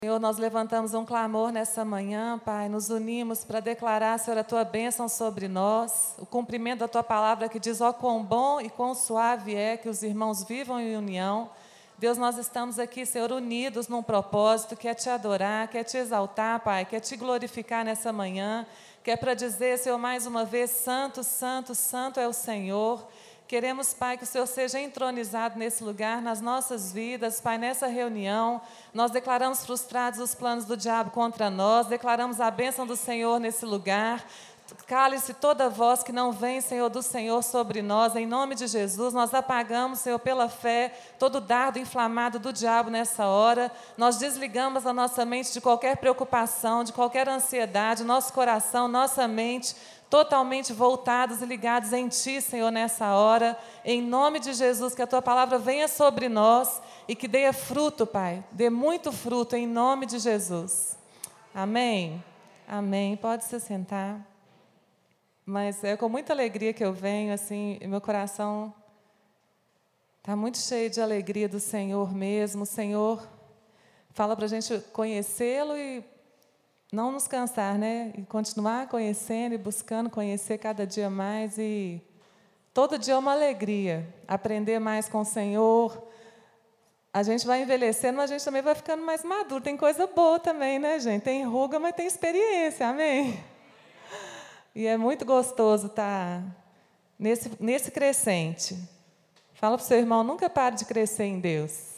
Senhor, nós levantamos um clamor nessa manhã, Pai, nos unimos para declarar, Senhor, a Tua bênção sobre nós, o cumprimento da Tua palavra que diz, ó, quão bom e quão suave é que os irmãos vivam em união. Deus, nós estamos aqui, Senhor, unidos num propósito, que é Te adorar, que é Te exaltar, Pai, que é Te glorificar nessa manhã, que é para dizer, Senhor, mais uma vez, santo, santo, santo é o Senhor. Queremos, Pai, que o Senhor seja entronizado nesse lugar, nas nossas vidas, Pai, nessa reunião. Nós declaramos frustrados os planos do diabo contra nós, declaramos a bênção do Senhor nesse lugar. Cale-se toda voz que não vem, Senhor, do Senhor sobre nós, em nome de Jesus. Nós apagamos, Senhor, pela fé, todo dardo inflamado do diabo nessa hora. Nós desligamos a nossa mente de qualquer preocupação, de qualquer ansiedade, nosso coração, nossa mente, totalmente voltados e ligados em Ti, Senhor, nessa hora. Em nome de Jesus, que a Tua palavra venha sobre nós e que dê fruto, Pai. Dê muito fruto, em nome de Jesus. Amém? Amém. Pode se sentar. Mas é com muita alegria que eu venho, assim, e meu coração está muito cheio de alegria do Senhor mesmo. O Senhor fala para a gente conhecê-lo e não nos cansar, né? E continuar conhecendo e buscando conhecer cada dia mais. E todo dia é uma alegria aprender mais com o Senhor. A gente vai envelhecendo, mas a gente também vai ficando mais maduro. Tem coisa boa também, né, gente? Tem ruga, mas tem experiência, amém? E é muito gostoso estar nesse crescente. Fala para o seu irmão, nunca pare de crescer em Deus.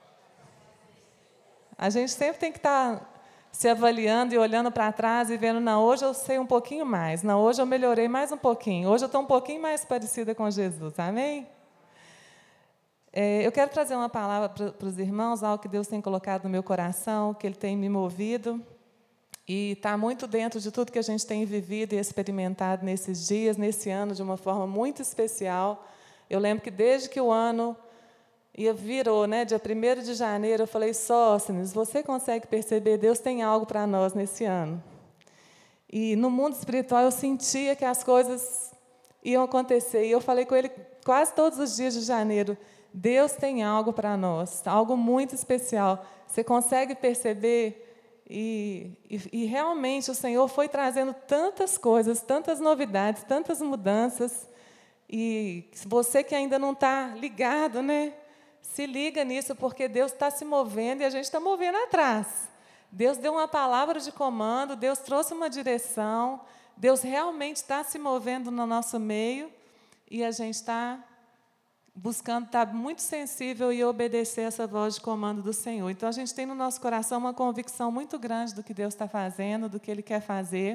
A gente sempre tem que estar se avaliando e olhando para trás e vendo, não, hoje eu sei um pouquinho mais, não, hoje eu melhorei mais um pouquinho, hoje eu estou um pouquinho mais parecida com Jesus, amém? Eu quero trazer uma palavra para os irmãos, algo que Deus tem colocado no meu coração, que Ele tem me movido, e está muito dentro de tudo que a gente tem vivido e experimentado nesses dias, nesse ano, de uma forma muito especial. Eu lembro que desde que o ano virou, né, dia 1º de janeiro, eu falei, Sóstenes, você consegue perceber, Deus tem algo para nós nesse ano. E no mundo espiritual eu sentia que as coisas iam acontecer. E eu falei com ele quase todos os dias de janeiro, Deus tem algo para nós, algo muito especial. Você consegue perceber? E realmente o Senhor foi trazendo tantas coisas, tantas novidades, tantas mudanças. E você que ainda não está ligado, né? Se liga nisso, porque Deus está se movendo e a gente está movendo atrás. Deus deu uma palavra de comando, Deus trouxe uma direção, Deus realmente está se movendo no nosso meio e a gente está buscando estar muito sensível e obedecer essa voz de comando do Senhor. Então, a gente tem no nosso coração uma convicção muito grande do que Deus está fazendo, do que Ele quer fazer.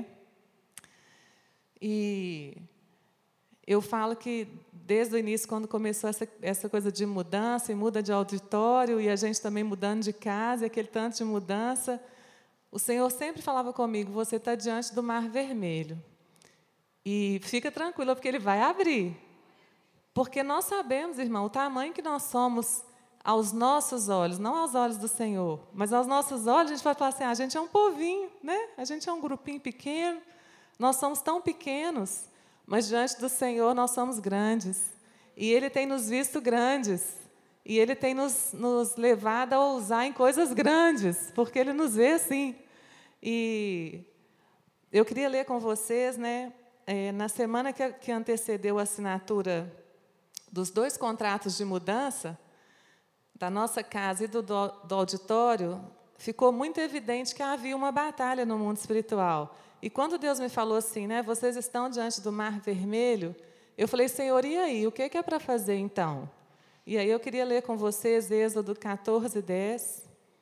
E eu falo que, desde o início, quando começou essa coisa de mudança, e muda de auditório, e a gente também mudando de casa, aquele tanto de mudança, o Senhor sempre falava comigo, você está diante do Mar Vermelho. E fica tranquila, porque Ele vai abrir. Porque nós sabemos, irmão, o tamanho que nós somos aos nossos olhos, não aos olhos do Senhor, mas aos nossos olhos, a gente vai falar assim, a gente é um povinho, né? A gente é um grupinho pequeno, nós somos tão pequenos, mas diante do Senhor nós somos grandes. E Ele tem nos visto grandes. E Ele tem nos levado a ousar em coisas grandes, porque Ele nos vê assim. E eu queria ler com vocês, né, na semana que antecedeu a assinatura dos 2 contratos de mudança, da nossa casa e do auditório, ficou muito evidente que havia uma batalha no mundo espiritual. E quando Deus me falou assim, né, vocês estão diante do Mar Vermelho, eu falei, Senhor, e aí, o que é para fazer então? E aí eu queria ler com vocês Êxodo 14:10.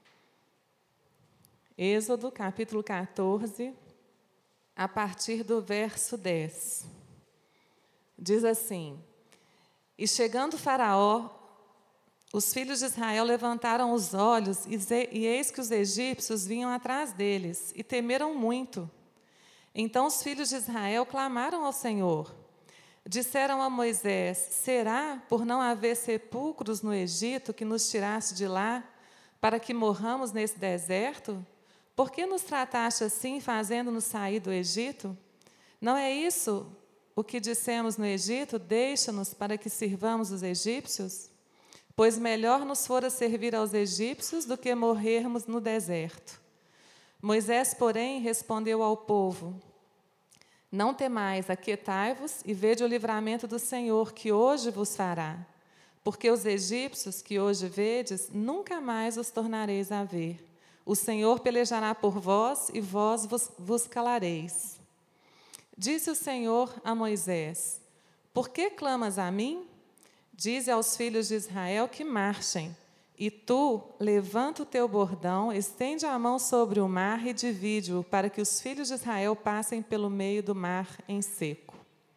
Êxodo, capítulo 14, a partir do verso 10. Diz assim, e chegando Faraó, os filhos de Israel levantaram os olhos, e eis que os egípcios vinham atrás deles, e temeram muito. Então os filhos de Israel clamaram ao Senhor. Disseram a Moisés, será por não haver sepulcros no Egito que nos tiraste de lá, para que morramos nesse deserto? Por que nos trataste assim, fazendo-nos sair do Egito? Não é isso o que dissemos no Egito, deixa-nos para que sirvamos os egípcios? pois melhor nos fora servir aos egípcios do que morrermos no deserto. Moisés, porém, respondeu ao povo: Não temais, aquietai-vos e vede o livramento do Senhor, que hoje vos fará. Porque os egípcios que hoje vedes, nunca mais os tornareis a ver. O Senhor pelejará por vós e vós vos calareis. Disse o Senhor a Moisés: Por que clamas a mim? Dize aos filhos de Israel que marchem. E tu, levanta o teu bordão, estende a mão sobre o mar e divide-o, para que os filhos de Israel passem pelo meio do mar em seco.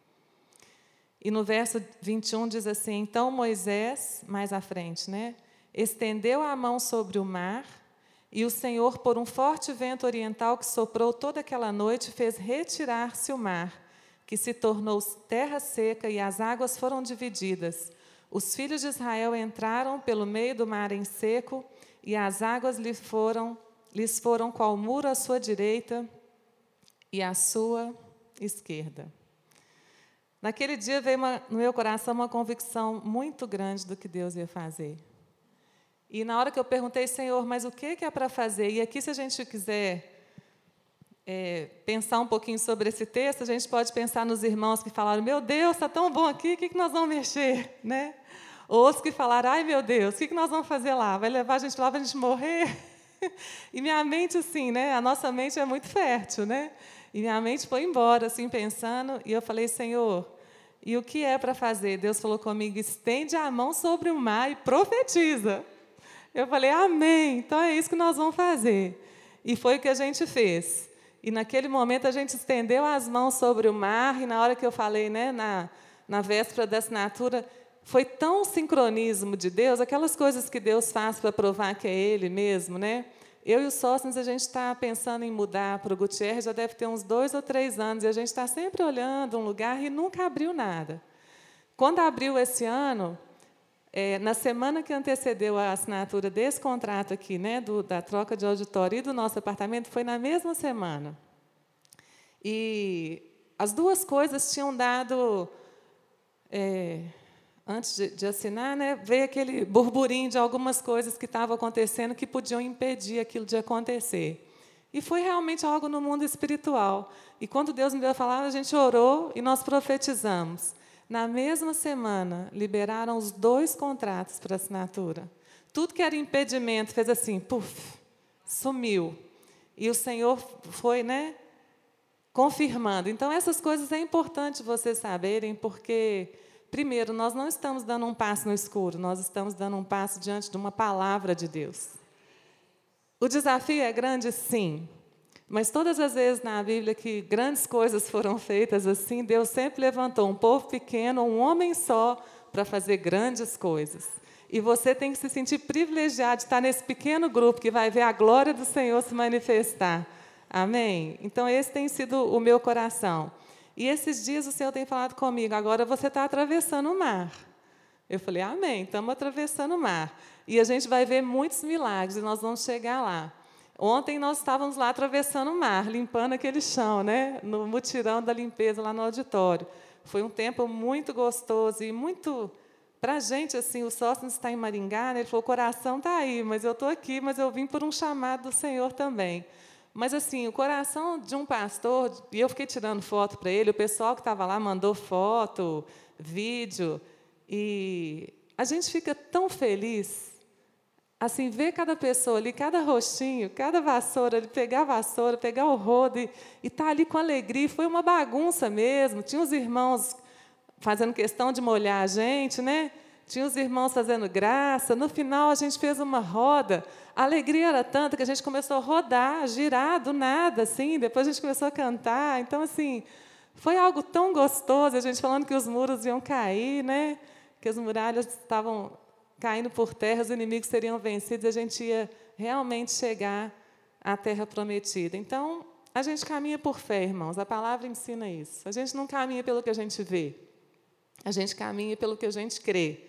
E no verso 21 diz assim: Então Moisés, mais à frente, estendeu a mão sobre o mar, e o Senhor, por um forte vento oriental que soprou toda aquela noite, fez retirar-se o mar, que se tornou terra seca, e as águas foram divididas. Os filhos de Israel entraram pelo meio do mar em seco, e as águas lhes foram qual muro à sua direita e à sua esquerda. Naquele dia veio no meu coração uma convicção muito grande do que Deus ia fazer. E na hora que eu perguntei, Senhor, mas o que é para fazer? E aqui, se a gente quiser pensar um pouquinho sobre esse texto, a gente pode pensar nos irmãos que falaram: meu Deus, está tão bom aqui, o que nós vamos mexer? Ou os que falaram: ai, meu Deus, o que nós vamos fazer lá? Vai levar a gente lá para a gente morrer? E minha mente, assim, a nossa mente é muito fértil, E minha mente foi embora, assim, pensando, e eu falei: Senhor, e o que é para fazer? Deus falou comigo: estende a mão sobre o mar e profetiza. Eu falei: amém, então é isso que nós vamos fazer. E foi o que a gente fez. E naquele momento a gente estendeu as mãos sobre o mar, e na hora que eu falei, na véspera da assinatura, foi tão sincronismo de Deus, aquelas coisas que Deus faz para provar que é Ele mesmo, Eu e o Sóstenes, a gente está pensando em mudar para o Gutierrez, já deve ter uns 2 ou 3 anos, e a gente está sempre olhando um lugar e nunca abriu nada. Quando abriu esse ano, na semana que antecedeu a assinatura desse contrato aqui, da troca de auditório e do nosso apartamento, foi na mesma semana. E as duas coisas tinham dado... antes de assinar, veio aquele burburinho de algumas coisas que estavam acontecendo que podiam impedir aquilo de acontecer. E foi realmente algo no mundo espiritual. E quando Deus me deu a palavra, a gente orou e nós profetizamos. Na mesma semana, liberaram os 2 contratos para assinatura. Tudo que era impedimento fez assim, puf, sumiu. E o Senhor foi, confirmando. Então, essas coisas é importante vocês saberem, porque... Primeiro, nós não estamos dando um passo no escuro, nós estamos dando um passo diante de uma palavra de Deus. O desafio é grande, sim, mas todas as vezes na Bíblia que grandes coisas foram feitas assim, Deus sempre levantou um povo pequeno, um homem só, para fazer grandes coisas. E você tem que se sentir privilegiado de estar nesse pequeno grupo que vai ver a glória do Senhor se manifestar. Amém? Então, esse tem sido o meu coração. E esses dias o Senhor tem falado comigo: agora você está atravessando o mar. Eu falei: amém, estamos atravessando o mar. E a gente vai ver muitos milagres, e nós vamos chegar lá. Ontem nós estávamos lá atravessando o mar, limpando aquele chão, no mutirão da limpeza lá no auditório. Foi um tempo muito gostoso e muito... Para a gente, assim, o Sóstenes está em Maringá, ele falou: o coração está aí, mas eu estou aqui, mas eu vim por um chamado do Senhor também. Mas, assim, o coração de um pastor, e eu fiquei tirando foto para ele, o pessoal que estava lá mandou foto, vídeo, e a gente fica tão feliz, assim, ver cada pessoa ali, cada rostinho, cada vassoura, ele pegar a vassoura, pegar o rodo e estar ali com alegria. Foi uma bagunça mesmo, tinha os irmãos fazendo questão de molhar a gente, Tinha os irmãos fazendo graça. No final, a gente fez uma roda. A alegria era tanta que a gente começou a rodar, a girar do nada, assim. Depois a gente começou a cantar. Então, assim, foi algo tão gostoso. A gente falando que os muros iam cair, que as muralhas estavam caindo por terra, os inimigos seriam vencidos, a gente ia realmente chegar à terra prometida. Então, a gente caminha por fé, irmãos. A palavra ensina isso. A gente não caminha pelo que a gente vê. A gente caminha pelo que a gente crê.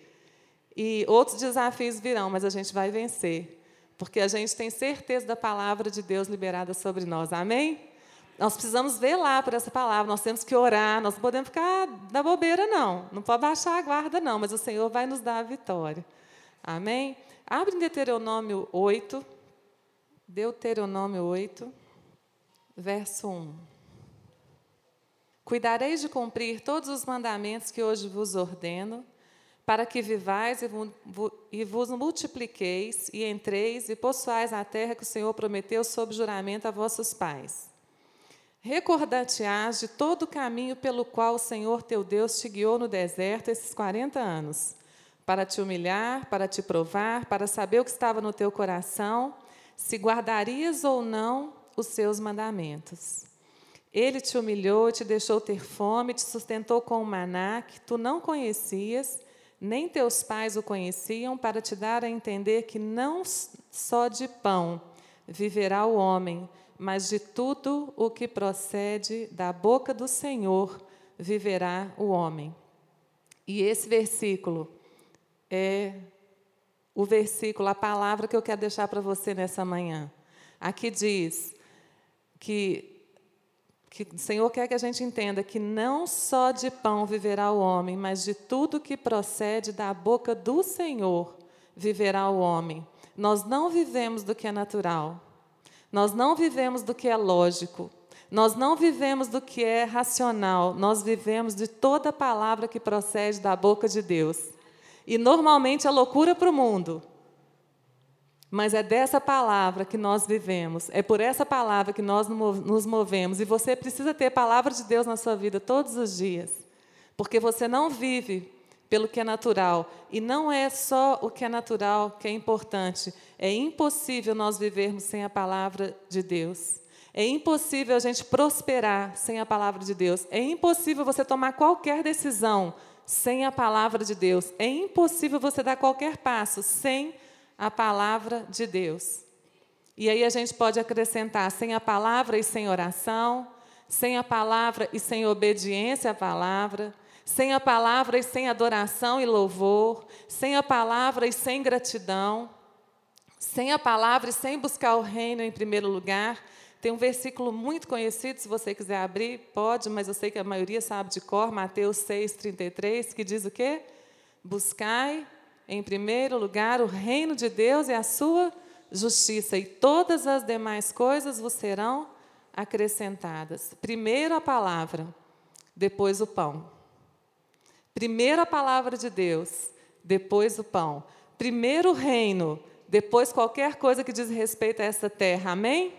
E outros desafios virão, mas a gente vai vencer, porque a gente tem certeza da palavra de Deus liberada sobre nós. Amém? Nós precisamos velar por essa palavra, nós temos que orar, nós não podemos ficar na bobeira, não. Não pode baixar a guarda, não, mas o Senhor vai nos dar a vitória. Amém? Abre em Deuteronômio 8, verso 1. Cuidareis de cumprir todos os mandamentos que hoje vos ordeno, para que vivais e vos multipliqueis, e entreis e possuais a terra que o Senhor prometeu sob juramento a vossos pais. Recordar-te-ás de todo o caminho pelo qual o Senhor teu Deus te guiou no deserto esses 40 anos, para te humilhar, para te provar, para saber o que estava no teu coração, se guardarias ou não os seus mandamentos. Ele te humilhou, te deixou ter fome, te sustentou com o maná que tu não conhecias, nem teus pais o conheciam, para te dar a entender que não só de pão viverá o homem, mas de tudo o que procede da boca do Senhor viverá o homem. E esse versículo é o versículo, a palavra que eu quero deixar para você nessa manhã. Aqui diz que o Senhor quer que a gente entenda que não só de pão viverá o homem, mas de tudo que procede da boca do Senhor viverá o homem. Nós não vivemos do que é natural. Nós não vivemos do que é lógico. Nós não vivemos do que é racional. Nós vivemos de toda palavra que procede da boca de Deus. E normalmente é loucura para o mundo. Mas é dessa palavra que nós vivemos, é por essa palavra que nós nos movemos. E você precisa ter a palavra de Deus na sua vida todos os dias, porque você não vive pelo que é natural. E não é só o que é natural que é importante. É impossível nós vivermos sem a palavra de Deus. É impossível a gente prosperar sem a palavra de Deus. É impossível você tomar qualquer decisão sem a palavra de Deus. É impossível você dar qualquer passo sem a palavra de Deus. E aí a gente pode acrescentar sem a palavra e sem oração, sem a palavra e sem obediência à palavra, sem a palavra e sem adoração e louvor, sem a palavra e sem gratidão, sem a palavra e sem buscar o reino em primeiro lugar. Tem um versículo muito conhecido, se você quiser abrir, pode, mas eu sei que a maioria sabe de cor, Mateus 6,33, que diz o quê? Buscai em primeiro lugar o reino de Deus e a sua justiça, e todas as demais coisas vos serão acrescentadas. Primeiro a palavra, depois o pão. Primeiro a palavra de Deus, depois o pão. Primeiro o reino, depois qualquer coisa que diz respeito a essa terra. Amém?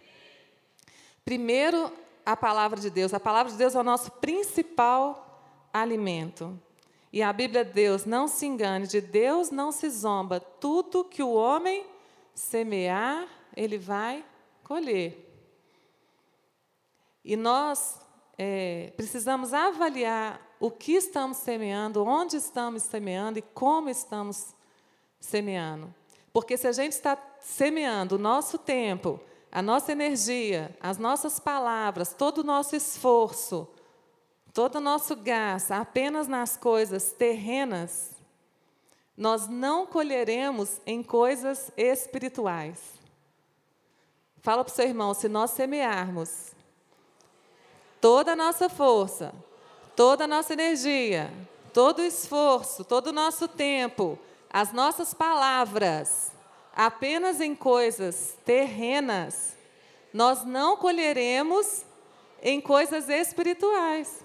Primeiro a palavra de Deus. A palavra de Deus é o nosso principal alimento. E a Bíblia, Deus, não se engane, de Deus não se zomba. Tudo que o homem semear, ele vai colher. E nós precisamos avaliar o que estamos semeando, onde estamos semeando e como estamos semeando. Porque se a gente está semeando o nosso tempo, a nossa energia, as nossas palavras, todo o nosso esforço, todo o nosso gasto apenas nas coisas terrenas, nós não colheremos em coisas espirituais. Fala para o seu irmão, se nós semearmos toda a nossa força, toda a nossa energia, todo o esforço, todo o nosso tempo, as nossas palavras, apenas em coisas terrenas, nós não colheremos em coisas espirituais.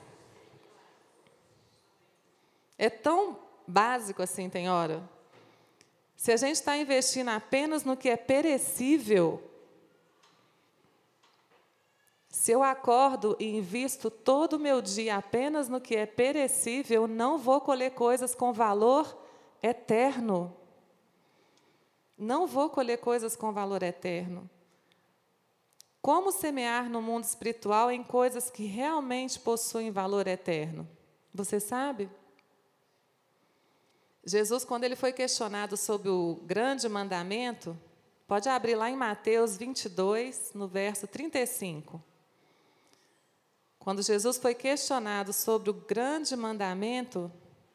É tão básico assim, tem hora. Se a gente está investindo apenas no que é perecível, se eu acordo e invisto todo o meu dia apenas no que é perecível, eu não vou colher coisas com valor eterno. Não vou colher coisas com valor eterno. Como semear no mundo espiritual em coisas que realmente possuem valor eterno? Você sabe? Jesus, quando ele foi questionado sobre o grande mandamento, pode abrir lá em Mateus 22, no verso 35. Quando Jesus foi questionado sobre o grande mandamento,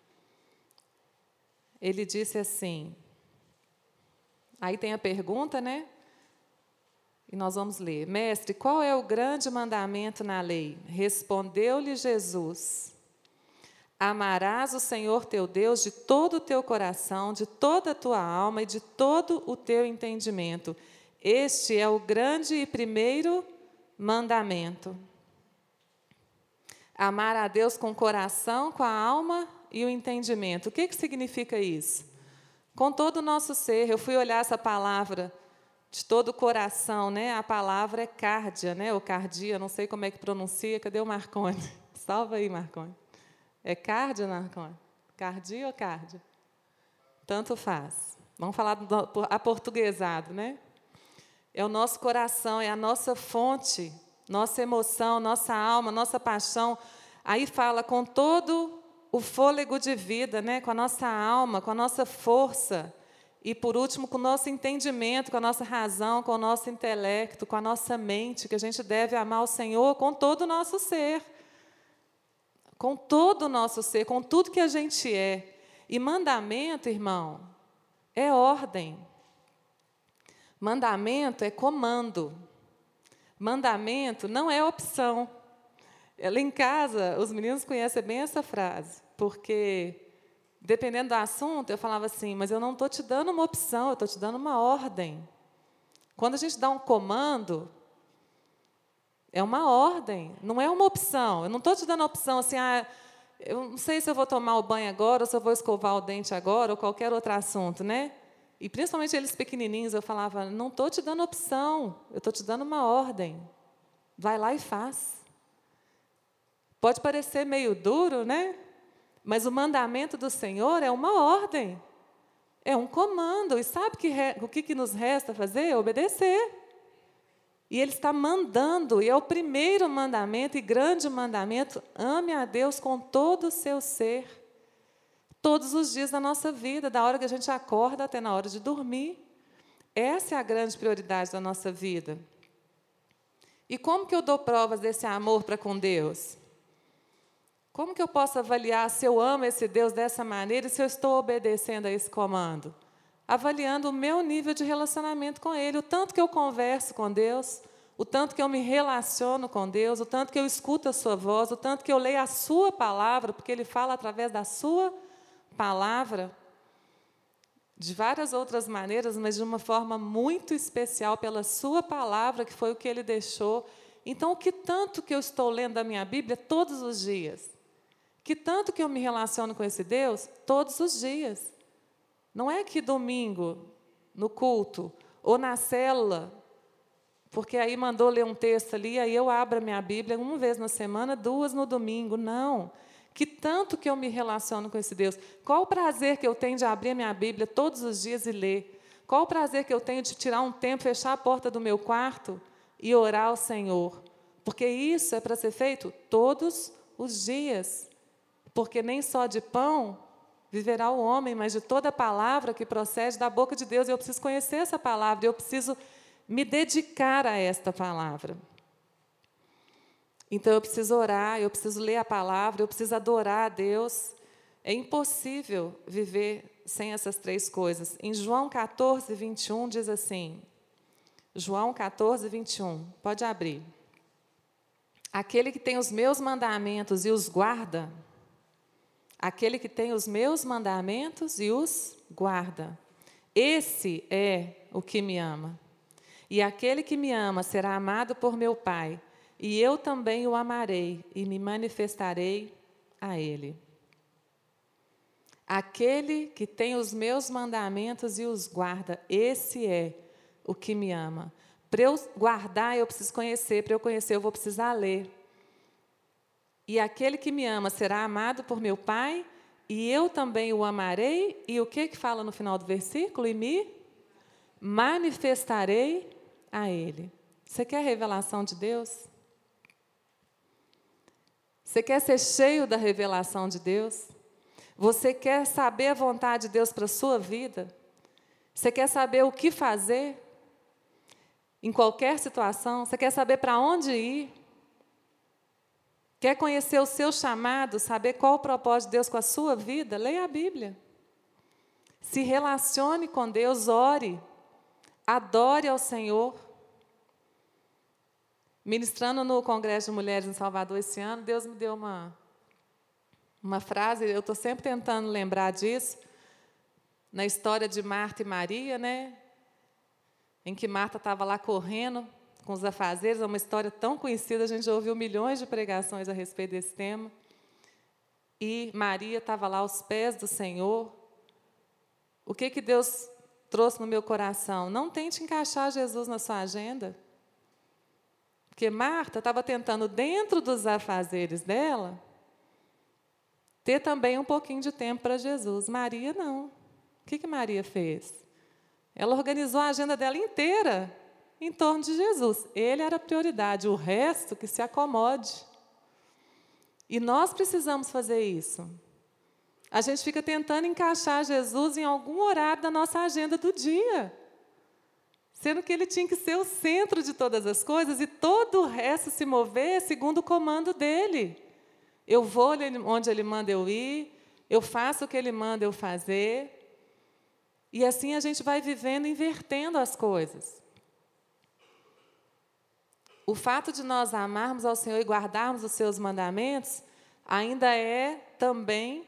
ele disse assim, aí tem a pergunta, né? E nós vamos ler. Mestre, qual é o grande mandamento na lei? Respondeu-lhe Jesus. Amarás o Senhor teu Deus de todo o teu coração, de toda a tua alma e de todo o teu entendimento. Este é o grande e primeiro mandamento. Amar a Deus com o coração, com a alma e o entendimento. O que significa isso? Com todo o nosso ser. Eu fui olhar essa palavra de todo o coração, né? A palavra é cárdia, né? Ou cardia, não sei como é que pronuncia. Cadê o Marconi? Salva aí, Marconi. É cárdia, Marconi? Cardia ou cárdia? Tanto faz. Vamos falar aportuguesado, né? É o nosso coração, é a nossa fonte, nossa emoção, nossa alma, nossa paixão. Aí fala com todo o fôlego de vida, né? Com a nossa alma, com a nossa força. E, por último, com o nosso entendimento, com a nossa razão, com o nosso intelecto, com a nossa mente, que a gente deve amar o Senhor com todo o nosso ser. Com todo o nosso ser, com tudo que a gente é. E mandamento, irmão, é ordem. Mandamento é comando. Mandamento não é opção. Lá em casa, os meninos conhecem bem essa frase, porque, dependendo do assunto, eu falava assim, mas eu não estou te dando uma opção, eu estou te dando uma ordem. Quando a gente dá um comando, é uma ordem, não é uma opção. Eu não estou te dando a opção assim, eu não sei se eu vou tomar o banho agora, ou se eu vou escovar o dente agora, ou qualquer outro assunto, né? E, principalmente eles pequenininhos, eu falava, não estou te dando opção, eu estou te dando uma ordem. Vai lá e faz. Pode parecer meio duro, né? Mas o mandamento do Senhor é uma ordem. É um comando. E sabe o que nos resta fazer? Obedecer. E Ele está mandando, e é o primeiro mandamento e grande mandamento, ame a Deus com todo o seu ser, todos os dias da nossa vida, da hora que a gente acorda até na hora de dormir. Essa é a grande prioridade da nossa vida. E como que eu dou provas desse amor para com Deus? Como que eu posso avaliar se eu amo esse Deus dessa maneira e se eu estou obedecendo a esse comando? Avaliando o meu nível de relacionamento com Ele, o tanto que eu converso com Deus, o tanto que eu me relaciono com Deus, o tanto que eu escuto a sua voz, o tanto que eu leio a sua palavra, porque Ele fala através da sua palavra, de várias outras maneiras, mas de uma forma muito especial pela sua palavra, que foi o que Ele deixou. Então, o que tanto que eu estou lendo da minha Bíblia todos os dias? Que tanto que eu me relaciono com esse Deus todos os dias? Não é que domingo, no culto, ou na célula, porque aí mandou ler um texto ali, aí eu abro a minha Bíblia uma vez na semana, 2 no domingo. Não. Que tanto que eu me relaciono com esse Deus. Qual o prazer que eu tenho de abrir a minha Bíblia todos os dias e ler? Qual o prazer que eu tenho de tirar um tempo, fechar a porta do meu quarto e orar ao Senhor? Porque isso é para ser feito todos os dias. Porque nem só de pão viverá o homem, mas de toda a palavra que procede da boca de Deus. Eu preciso conhecer essa palavra, eu preciso me dedicar a esta palavra. Então, eu preciso orar, eu preciso ler a palavra, eu preciso adorar a Deus. É impossível viver sem essas 3 coisas. Em João 14, 21, diz assim, João 14, 21, pode abrir. Aquele que tem os meus mandamentos e os guarda, aquele que tem os meus mandamentos e os guarda, esse é o que me ama. E aquele que me ama será amado por meu Pai, e eu também o amarei e me manifestarei a ele. Aquele que tem os meus mandamentos e os guarda, esse é o que me ama. Para eu guardar, eu preciso conhecer, para eu conhecer, eu vou precisar ler. E aquele que me ama será amado por meu Pai, e eu também o amarei, e o que fala no final do versículo? E me manifestarei a Ele. Você quer a revelação de Deus? Você quer ser cheio da revelação de Deus? Você quer saber a vontade de Deus para a sua vida? Você quer saber o que fazer em qualquer situação? Você quer saber para onde ir? Quer conhecer o seu chamado, saber qual o propósito de Deus com a sua vida? Leia a Bíblia. Se relacione com Deus, ore, adore ao Senhor. Ministrando no Congresso de Mulheres em Salvador esse ano, Deus me deu uma uma frase, eu estou sempre tentando lembrar disso, na história de Marta e Maria, né? Em que Marta estava lá correndo com os afazeres, é uma história tão conhecida, a gente já ouviu milhões de pregações a respeito desse tema. E Maria estava lá aos pés do Senhor. O que Deus trouxe no meu coração? Não tente encaixar Jesus na sua agenda. Porque Marta estava tentando, dentro dos afazeres dela, ter também um pouquinho de tempo para Jesus. Maria, não. O que Maria fez? Ela organizou a agenda dela inteira em torno de Jesus. Ele era a prioridade, o resto que se acomode. E nós precisamos fazer isso. A gente fica tentando encaixar Jesus em algum horário da nossa agenda do dia, sendo que ele tinha que ser o centro de todas as coisas e todo o resto se mover segundo o comando dele. Eu vou onde ele manda eu ir, eu faço o que ele manda eu fazer. E assim a gente vai vivendo, invertendo as coisas. O fato de nós amarmos ao Senhor e guardarmos os seus mandamentos ainda é também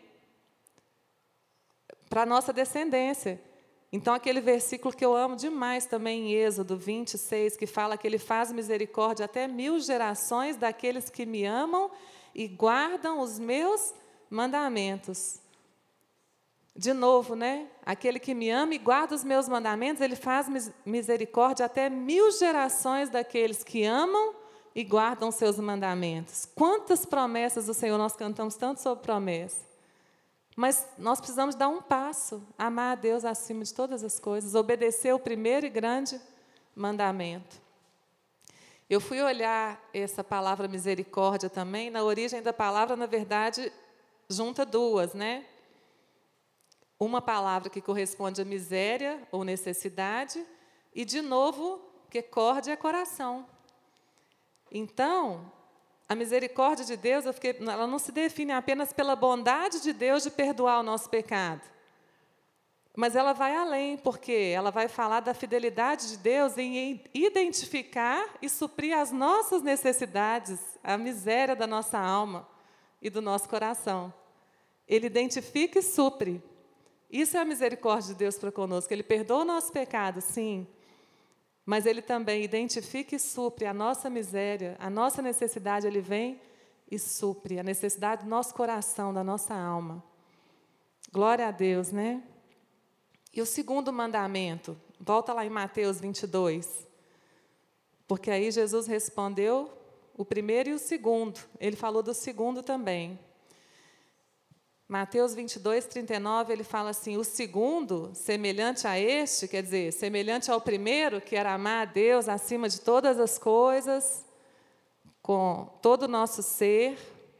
para a nossa descendência. Então, aquele versículo que eu amo demais também, em Êxodo 26, que fala que ele faz misericórdia até 1000 gerações daqueles que me amam e guardam os meus mandamentos. De novo, né? Aquele que me ama e guarda os meus mandamentos, ele faz misericórdia até 1000 gerações daqueles que amam e guardam os seus mandamentos. Quantas promessas do Senhor, nós cantamos tanto sobre promessa. Mas nós precisamos dar um passo, amar a Deus acima de todas as coisas, obedecer o primeiro e grande mandamento. Eu fui olhar essa palavra misericórdia também, na origem da palavra, na verdade, junta duas, né? Uma palavra que corresponde a miséria ou necessidade, e, de novo, porque córdia é coração. Então, a misericórdia de Deus, ela não se define apenas pela bondade de Deus de perdoar o nosso pecado, mas ela vai além, porque ela vai falar da fidelidade de Deus em identificar e suprir as nossas necessidades, a miséria da nossa alma e do nosso coração. Ele identifica e supre. Isso é a misericórdia de Deus para conosco. Ele perdoa o nosso pecado, sim, mas Ele também identifica e supre a nossa miséria, a nossa necessidade. Ele vem e supre a necessidade do nosso coração, da nossa alma. Glória a Deus, né? E o segundo mandamento, volta lá em Mateus 22, porque aí Jesus respondeu o primeiro e o segundo. Ele falou do segundo também. Mateus 22, 39, ele fala assim: o segundo, semelhante a este, quer dizer, semelhante ao primeiro, que era amar a Deus acima de todas as coisas, com todo o nosso ser.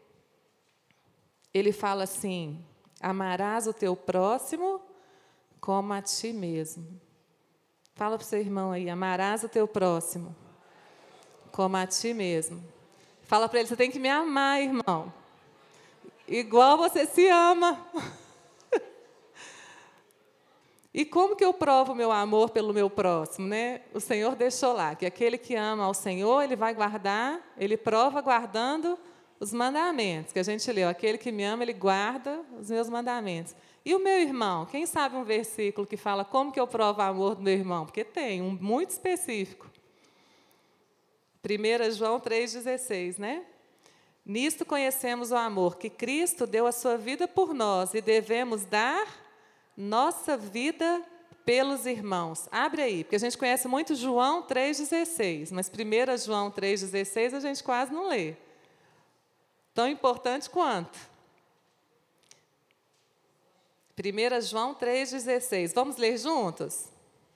Ele fala assim: amarás o teu próximo como a ti mesmo. Fala para o seu irmão aí: amarás o teu próximo como a ti mesmo. Fala para ele: você tem que me amar, irmão, igual você se ama. E como que eu provo o meu amor pelo meu próximo, né? O Senhor deixou lá, que aquele que ama ao Senhor, Ele vai guardar, Ele prova guardando os mandamentos, que a gente leu. Aquele que me ama, Ele guarda os meus mandamentos. E o meu irmão? Quem sabe um versículo que fala como que eu provo o amor do meu irmão? Porque tem um muito específico. 1 João 3,16, né? Nisto conhecemos o amor, que Cristo deu a sua vida por nós e devemos dar nossa vida pelos irmãos. Abre aí, porque a gente conhece muito João 3,16, mas 1 João 3,16 a gente quase não lê. Tão importante quanto? 1 João 3,16. Vamos ler juntos?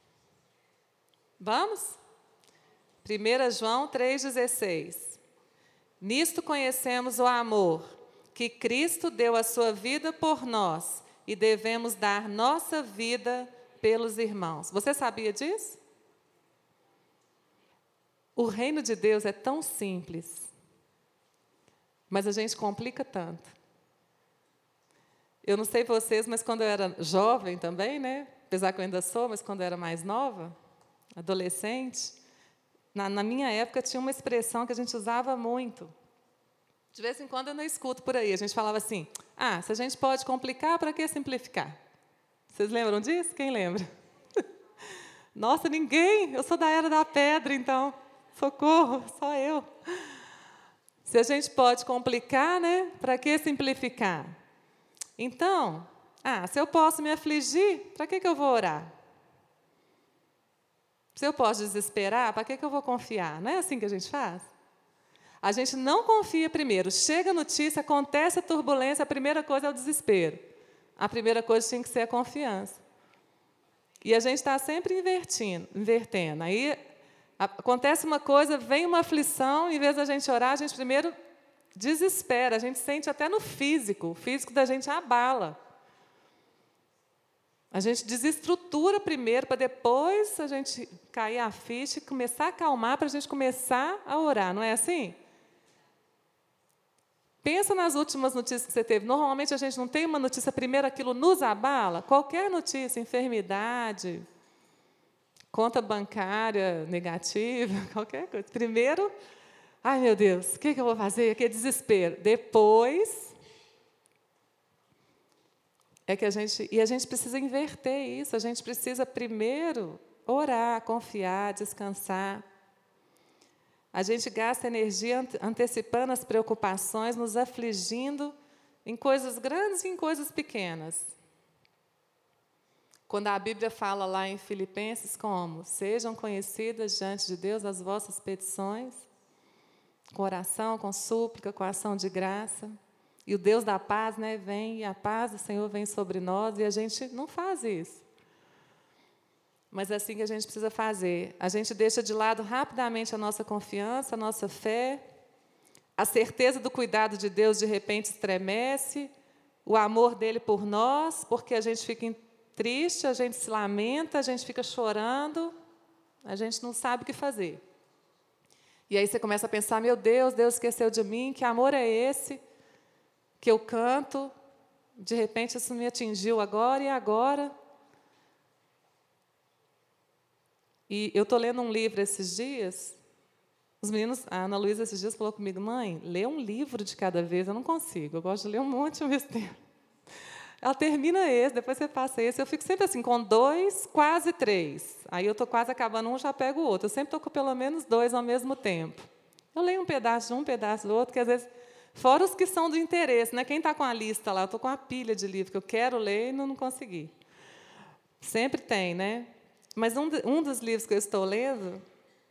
Vamos? 1 João 3,16. Nisto conhecemos o amor, que Cristo deu a sua vida por nós e devemos dar nossa vida pelos irmãos. Você sabia disso? O reino de Deus é tão simples, mas a gente complica tanto. Eu não sei vocês, mas quando eu era jovem também, né? Apesar que eu ainda sou, mas quando eu era mais nova, adolescente, na minha época tinha uma expressão que a gente usava muito. De vez em quando eu não escuto por aí. A gente falava assim, se a gente pode complicar, para que simplificar? Vocês lembram disso? Quem lembra? Nossa, ninguém! Eu sou da era da pedra, então. Socorro, só eu. Se a gente pode complicar, né? Para que simplificar? Então, se eu posso me afligir, para que eu vou orar? Se eu posso desesperar, para que eu vou confiar? Não é assim que a gente faz? A gente não confia primeiro. Chega a notícia, acontece a turbulência, a primeira coisa é o desespero. A primeira coisa tinha que ser a confiança. E a gente está sempre invertendo. Aí acontece uma coisa, vem uma aflição, em vez da gente orar, a gente primeiro desespera. A gente sente até no físico. O físico da gente abala. A gente desestrutura primeiro, para depois a gente cair a ficha e começar a acalmar, para a gente começar a orar. Não é assim? Pensa nas últimas notícias que você teve. Normalmente, a gente não tem uma notícia primeiro, aquilo nos abala. Qualquer notícia, enfermidade, conta bancária negativa, qualquer coisa. Primeiro, ai, meu Deus, o que eu vou fazer? Aquele desespero. Depois, a gente precisa inverter isso. A gente precisa primeiro orar, confiar, descansar. A gente gasta energia antecipando as preocupações, nos afligindo em coisas grandes e em coisas pequenas. Quando a Bíblia fala lá em Filipenses como: sejam conhecidas diante de Deus as vossas petições, com oração, com súplica, com ação de graça. E o Deus da paz, né, vem, e a paz do Senhor vem sobre nós, e a gente não faz isso. Mas é assim que a gente precisa fazer. A gente deixa de lado rapidamente a nossa confiança, a nossa fé, a certeza do cuidado de Deus de repente estremece, o amor dele por nós, porque a gente fica triste, a gente se lamenta, a gente fica chorando, a gente não sabe o que fazer. E aí você começa a pensar, meu Deus, Deus esqueceu de mim, que amor é esse que eu canto? De repente isso me atingiu agora e agora. E eu estou lendo um livro esses dias. Os meninos, a Ana Luísa esses dias falou comigo, mãe, lê um livro de cada vez. Eu não consigo, eu gosto de ler um monte ao mesmo tempo. Ela termina esse, depois você passa esse. Eu fico sempre assim, com 2, quase 3. Aí eu estou quase acabando um, já pego o outro. Eu sempre estou com pelo menos 2 ao mesmo tempo. Eu leio um pedaço de um, pedaço do outro, que às vezes, fora os que são do interesse, né? Quem está com a lista lá, eu estou com a pilha de livros que eu quero ler e não consegui. Sempre tem, né? Mas um dos livros que eu estou lendo,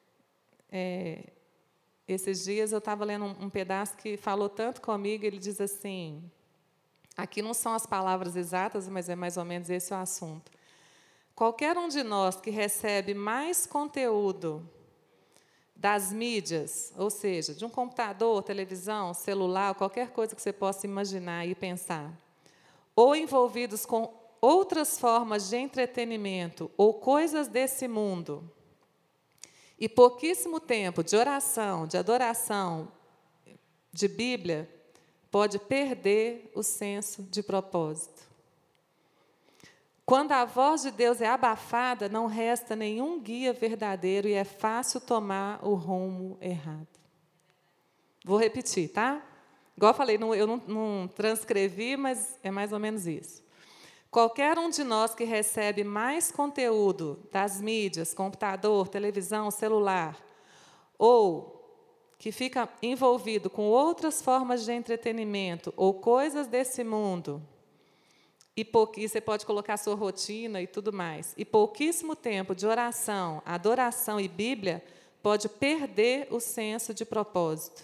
esses dias eu estava lendo um pedaço que falou tanto comigo, ele diz assim, aqui não são as palavras exatas, mas é mais ou menos esse o assunto. Qualquer um de nós que recebe mais conteúdo das mídias, ou seja, de um computador, televisão, celular, qualquer coisa que você possa imaginar e pensar, ou envolvidos com outras formas de entretenimento ou coisas desse mundo, e pouquíssimo tempo de oração, de adoração, de Bíblia, pode perder o senso de propósito. Quando a voz de Deus é abafada, não resta nenhum guia verdadeiro e é fácil tomar o rumo errado. Vou repetir, tá? Igual eu falei, eu não transcrevi, mas é mais ou menos isso. Qualquer um de nós que recebe mais conteúdo das mídias, computador, televisão, celular, ou que fica envolvido com outras formas de entretenimento ou coisas desse mundo, e você pode colocar a sua rotina e tudo mais, e pouquíssimo tempo de oração, adoração e Bíblia, pode perder o senso de propósito.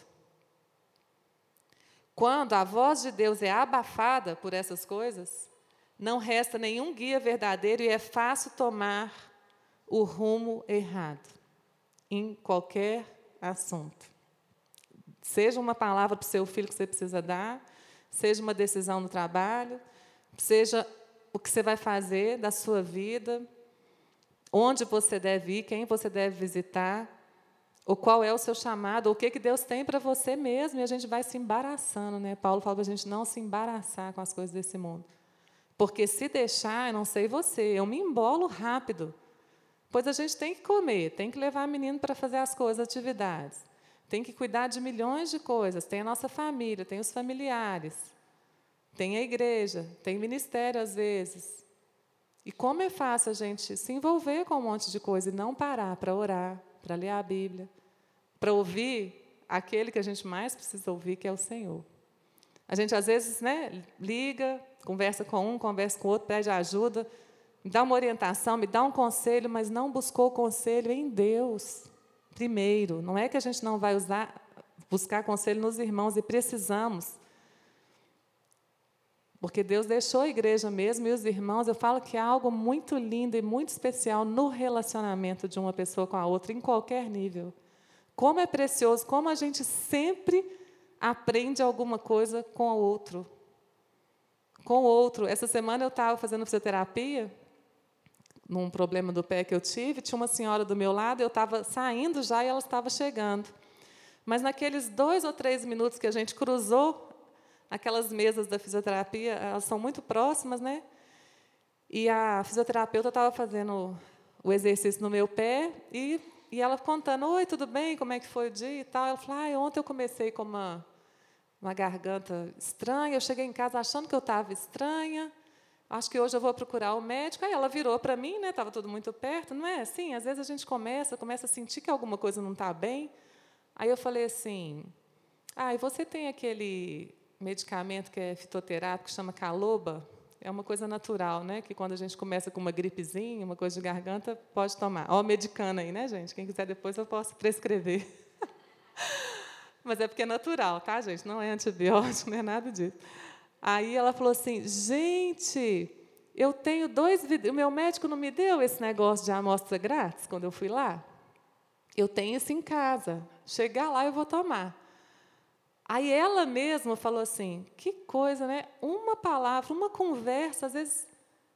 Quando a voz de Deus é abafada por essas coisas, não resta nenhum guia verdadeiro e é fácil tomar o rumo errado em qualquer assunto. Seja uma palavra para o seu filho que você precisa dar, seja uma decisão no trabalho, seja o que você vai fazer da sua vida, onde você deve ir, quem você deve visitar, ou qual é o seu chamado, ou o que Deus tem para você mesmo, e a gente vai se embaraçando, né? Paulo fala para a gente não se embaraçar com as coisas desse mundo. Porque se deixar, eu não sei você, eu me embolo rápido. Pois a gente tem que comer, tem que levar menino para fazer as coisas, atividades. tem que cuidar de milhões de coisas. Tem a nossa família, tem os familiares, tem a igreja, tem ministério às vezes. E como é fácil a gente se envolver com um monte de coisa e não parar para orar, para ler a Bíblia, para ouvir aquele que a gente mais precisa ouvir, que é o Senhor. A gente, às vezes, liga, conversa com um, conversa com o outro, pede ajuda, me dá uma orientação, me dá um conselho, mas não buscou o conselho em Deus primeiro. Não é que a gente não vai buscar conselho nos irmãos, e precisamos. Porque Deus deixou a igreja mesmo, e os irmãos, eu falo que há algo muito lindo e muito especial no relacionamento de uma pessoa com a outra, em qualquer nível. Como é precioso, como a gente sempre aprende alguma coisa com o outro. Com o outro. Essa semana eu estava fazendo fisioterapia, num problema do pé que eu tive, tinha uma senhora do meu lado, eu estava saindo já e ela estava chegando. Mas naqueles 2 ou 3 minutos que a gente cruzou, aquelas mesas da fisioterapia, elas são muito próximas, né? E a fisioterapeuta estava fazendo o exercício no meu pé e ela contando: oi, tudo bem? Como é que foi o dia e tal? Ela falou: ontem eu comecei com uma garganta estranha, eu cheguei em casa achando que eu estava estranha, acho que hoje eu vou procurar o médico. Aí ela virou para mim, estava tudo muito perto, não é assim? Às vezes a gente começa a sentir que alguma coisa não está bem. Aí eu falei assim: e você tem aquele medicamento que é fitoterápico, que chama Caloba? É uma coisa natural, né? Que quando a gente começa com uma gripezinha, uma coisa de garganta, pode tomar. Ó, medicando aí, né, gente? Quem quiser depois eu posso prescrever. Mas é porque é natural, tá, gente? Não é antibiótico, não é nada disso. Aí ela falou assim: gente, eu tenho 2... O meu médico não me deu esse negócio de amostra grátis quando eu fui lá? Eu tenho isso em casa. Chegar lá, eu vou tomar. Aí ela mesma falou assim: que coisa, né? Uma palavra, uma conversa, às vezes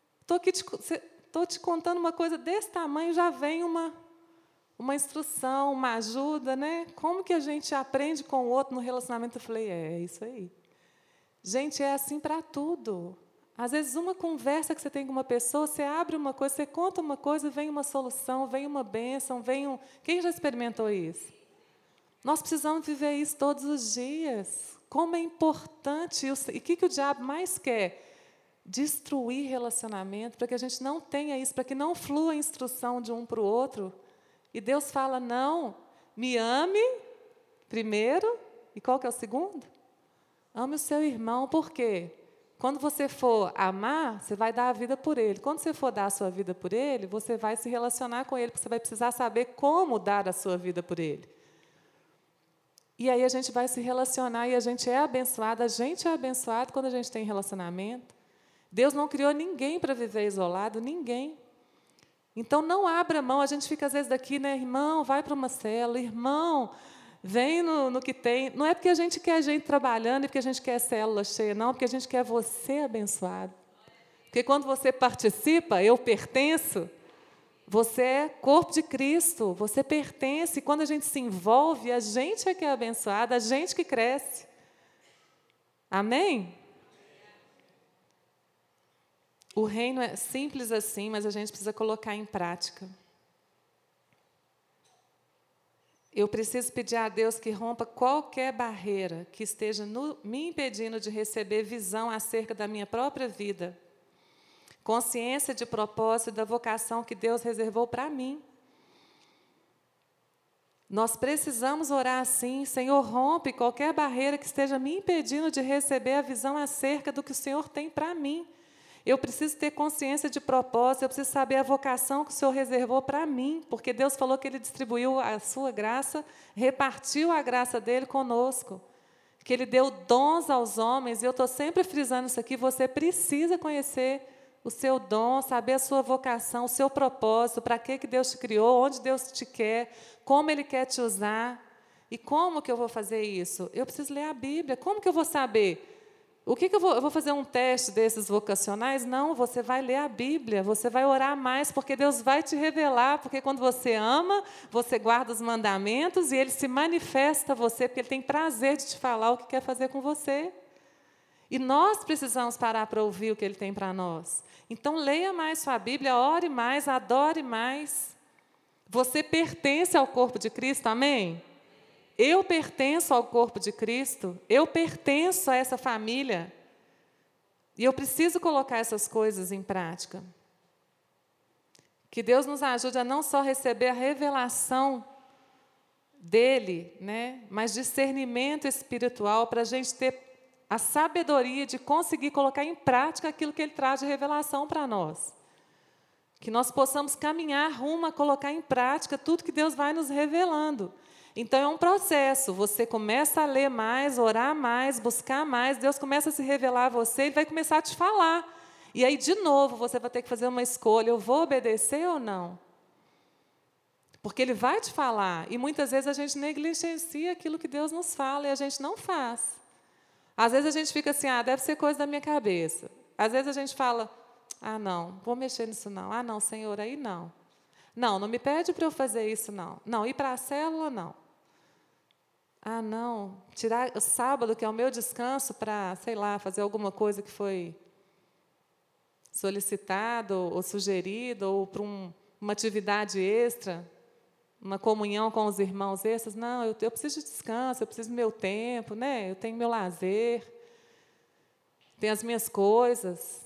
estou te contando uma coisa desse tamanho, já vem uma instrução, uma ajuda, né? Como que a gente aprende com o outro no relacionamento? Eu falei: é isso aí. Gente, é assim para tudo. Às vezes, uma conversa que você tem com uma pessoa, você abre uma coisa, você conta uma coisa, vem uma solução, vem uma bênção, Quem já experimentou isso? Nós precisamos viver isso todos os dias. Como é importante. E o que o diabo mais quer? Destruir relacionamento, para que a gente não tenha isso, para que não flua a instrução de um para o outro. E Deus fala: não, me ame primeiro. E qual que é o segundo? Ame o seu irmão. Por quê? Quando você for amar, você vai dar a vida por ele. Quando você for dar a sua vida por ele, você vai se relacionar com ele, porque você vai precisar saber como dar a sua vida por ele. E aí a gente vai se relacionar e a gente é abençoado quando a gente tem relacionamento. Deus não criou ninguém para viver isolado, ninguém. Então, não abra mão. A gente fica, às vezes, daqui, né? Irmão, vai para uma célula. Irmão, vem no que tem. Não é porque a gente quer gente trabalhando e porque a gente quer célula cheia, não. Porque a gente quer você abençoado. Porque quando você participa, eu pertenço, você é corpo de Cristo, você pertence. Quando a gente se envolve, a gente é que é abençoada, a gente que cresce. Amém? O reino é simples assim, mas a gente precisa colocar em prática. Eu preciso pedir a Deus que rompa qualquer barreira que esteja me impedindo de receber visão acerca da minha própria vida. Consciência de propósito e da vocação que Deus reservou para mim. Nós precisamos orar assim: Senhor, rompe qualquer barreira que esteja me impedindo de receber a visão acerca do que o Senhor tem para mim. Eu preciso ter consciência de propósito, eu preciso saber a vocação que o Senhor reservou para mim, porque Deus falou que Ele distribuiu a sua graça, repartiu a graça dEle conosco, que Ele deu dons aos homens, e eu estou sempre frisando isso aqui: você precisa conhecer o seu dom, saber a sua vocação, o seu propósito, para que Deus te criou, onde Deus te quer, como Ele quer te usar. E como que eu vou fazer isso? Eu preciso ler a Bíblia. Como que eu vou saber? Eu vou fazer um teste desses vocacionais? Não, você vai ler a Bíblia, você vai orar mais, porque Deus vai te revelar, porque quando você ama, você guarda os mandamentos e Ele se manifesta a você, porque Ele tem prazer de te falar o que quer fazer com você. E nós precisamos parar para ouvir o que Ele tem para nós. Então, leia mais sua Bíblia, ore mais, adore mais. Você pertence ao corpo de Cristo, amém? Eu pertenço ao corpo de Cristo, eu pertenço a essa família. E eu preciso colocar essas coisas em prática. Que Deus nos ajude a não só receber a revelação dele, né, mas discernimento espiritual para a gente ter a sabedoria de conseguir colocar em prática aquilo que ele traz de revelação para nós. Que nós possamos caminhar rumo a colocar em prática tudo que Deus vai nos revelando. Então, é um processo. Você começa a ler mais, orar mais, buscar mais, Deus começa a se revelar a você e vai começar a te falar. E aí, de novo, você vai ter que fazer uma escolha. Eu vou obedecer ou não? Porque Ele vai te falar. E, muitas vezes, a gente negligencia aquilo que Deus nos fala e a gente não faz. Às vezes, a gente fica assim, deve ser coisa da minha cabeça. Às vezes, a gente fala, não, vou mexer nisso não. Não, Senhor, aí não. Não me pede para eu fazer isso, não. Não, ir para a célula, não. Não, tirar o sábado, que é o meu descanso, para, sei lá, fazer alguma coisa que foi solicitado ou sugerido, ou para uma atividade extra, uma comunhão com os irmãos extras. Não, eu preciso de descanso, eu preciso do meu tempo, né? Eu tenho meu lazer, tenho as minhas coisas.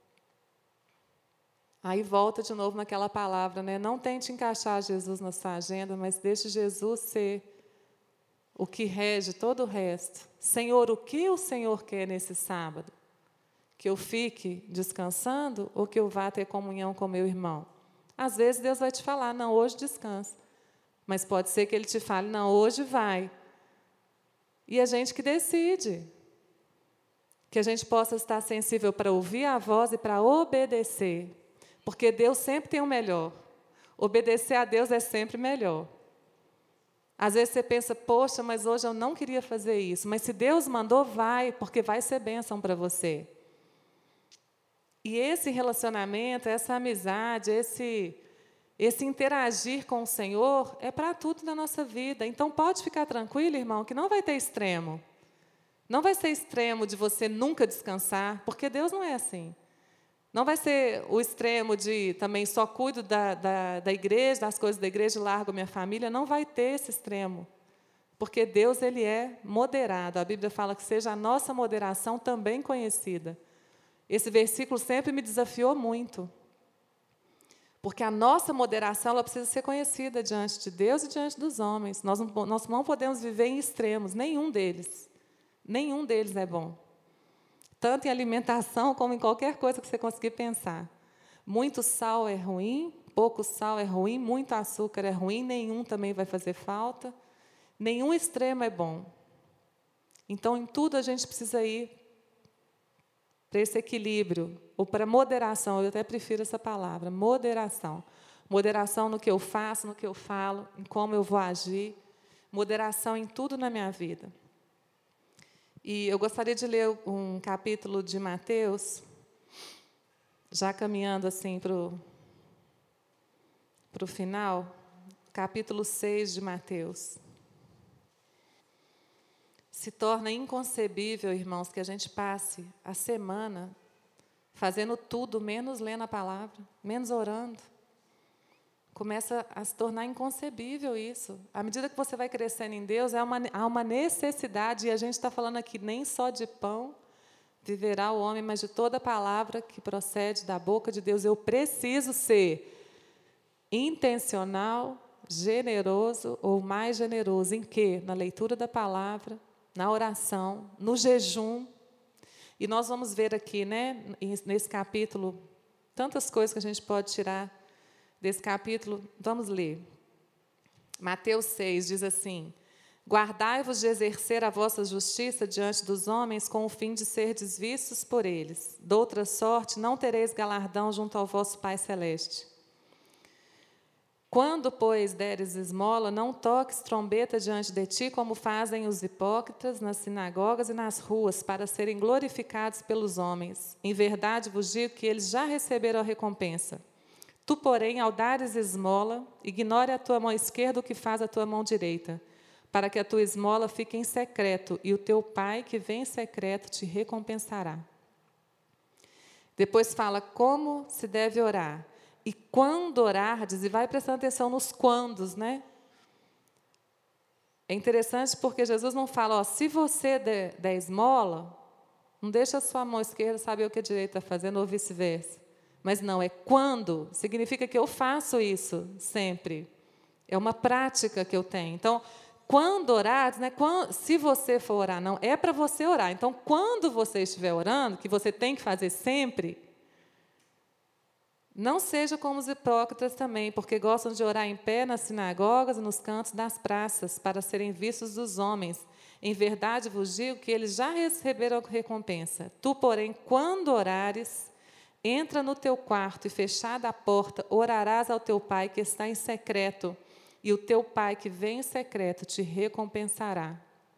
Aí volta de novo naquela palavra, né? Não tente encaixar Jesus na sua agenda, mas deixe Jesus ser o que rege todo o resto. Senhor, o que o Senhor quer nesse sábado? Que eu fique descansando ou que eu vá ter comunhão com meu irmão? Às vezes Deus vai te falar, não, hoje descansa. Mas pode ser que Ele te fale, não, hoje vai. E a gente que decide. Que a gente possa estar sensível para ouvir a voz e para obedecer. Porque Deus sempre tem o melhor. Obedecer a Deus é sempre melhor. Às vezes você pensa, poxa, mas hoje eu não queria fazer isso. Mas se Deus mandou, vai, porque vai ser bênção para você. E esse relacionamento, essa amizade, esse interagir com o Senhor é para tudo na nossa vida. Então, pode ficar tranquilo, irmão, que não vai ter extremo. Não vai ser extremo de você nunca descansar, porque Deus não é assim. Não vai ser o extremo de também só cuido da igreja, das coisas da igreja e largo minha família. Não vai ter esse extremo. Porque Deus, Ele é moderado. A Bíblia fala que seja a nossa moderação também conhecida. Esse versículo sempre me desafiou muito. Porque a nossa moderação ela precisa ser conhecida diante de Deus e diante dos homens. Nós não podemos viver em extremos, nenhum deles. Nenhum deles é bom. Tanto em alimentação como em qualquer coisa que você conseguir pensar. Muito sal é ruim, pouco sal é ruim, muito açúcar é ruim, nenhum também vai fazer falta. Nenhum extremo é bom. Então, em tudo a gente precisa ir para esse equilíbrio, ou para moderação, eu até prefiro essa palavra, moderação. Moderação no que eu faço, no que eu falo, em como eu vou agir. Moderação em tudo na minha vida. E eu gostaria de ler um capítulo de Mateus, já caminhando assim para o final, capítulo 6 de Mateus. Se torna inconcebível, irmãos, que a gente passe a semana fazendo tudo, menos lendo a palavra, menos orando. Começa a se tornar inconcebível isso. À medida que você vai crescendo em Deus, há uma necessidade, e a gente está falando aqui nem só de pão viverá o homem, mas de toda palavra que procede da boca de Deus. Eu preciso ser intencional, generoso ou mais generoso. Em quê? Na leitura da palavra, na oração, no jejum. E nós vamos ver aqui, né, nesse capítulo, tantas coisas que a gente pode tirar desse capítulo. Vamos ler. Mateus 6 diz assim: guardai-vos de exercer a vossa justiça diante dos homens com o fim de serdes vistos por eles. Doutra sorte, não tereis galardão junto ao vosso Pai Celeste. Quando, pois, deres esmola, não toques trombeta diante de ti, como fazem os hipócritas nas sinagogas e nas ruas, para serem glorificados pelos homens. Em verdade vos digo que eles já receberam a recompensa. Tu, porém, ao dares esmola, ignore a tua mão esquerda o que faz a tua mão direita, para que a tua esmola fique em secreto, e o teu Pai, que vem em secreto, te recompensará. Depois fala como se deve orar. E quando orardes, e vai prestando atenção nos quandos, né? É interessante porque Jesus não fala, ó, se você der esmola, não deixa a sua mão esquerda saber o que a direita está fazendo, ou vice-versa. Mas não, é quando. Significa que eu faço isso sempre. É uma prática que eu tenho. Então, quando orar, né, se você for orar, não, é para você orar. Então, quando você estiver orando, que você tem que fazer sempre, não seja como os hipócritas também, porque gostam de orar em pé nas sinagogas e nos cantos das praças, para serem vistos dos homens. Em verdade vos digo que eles já receberam a recompensa. Tu, porém, quando orares, entra no teu quarto e, fechada a porta, orarás ao teu Pai que está em secreto, e o teu Pai que vem em secreto te recompensará.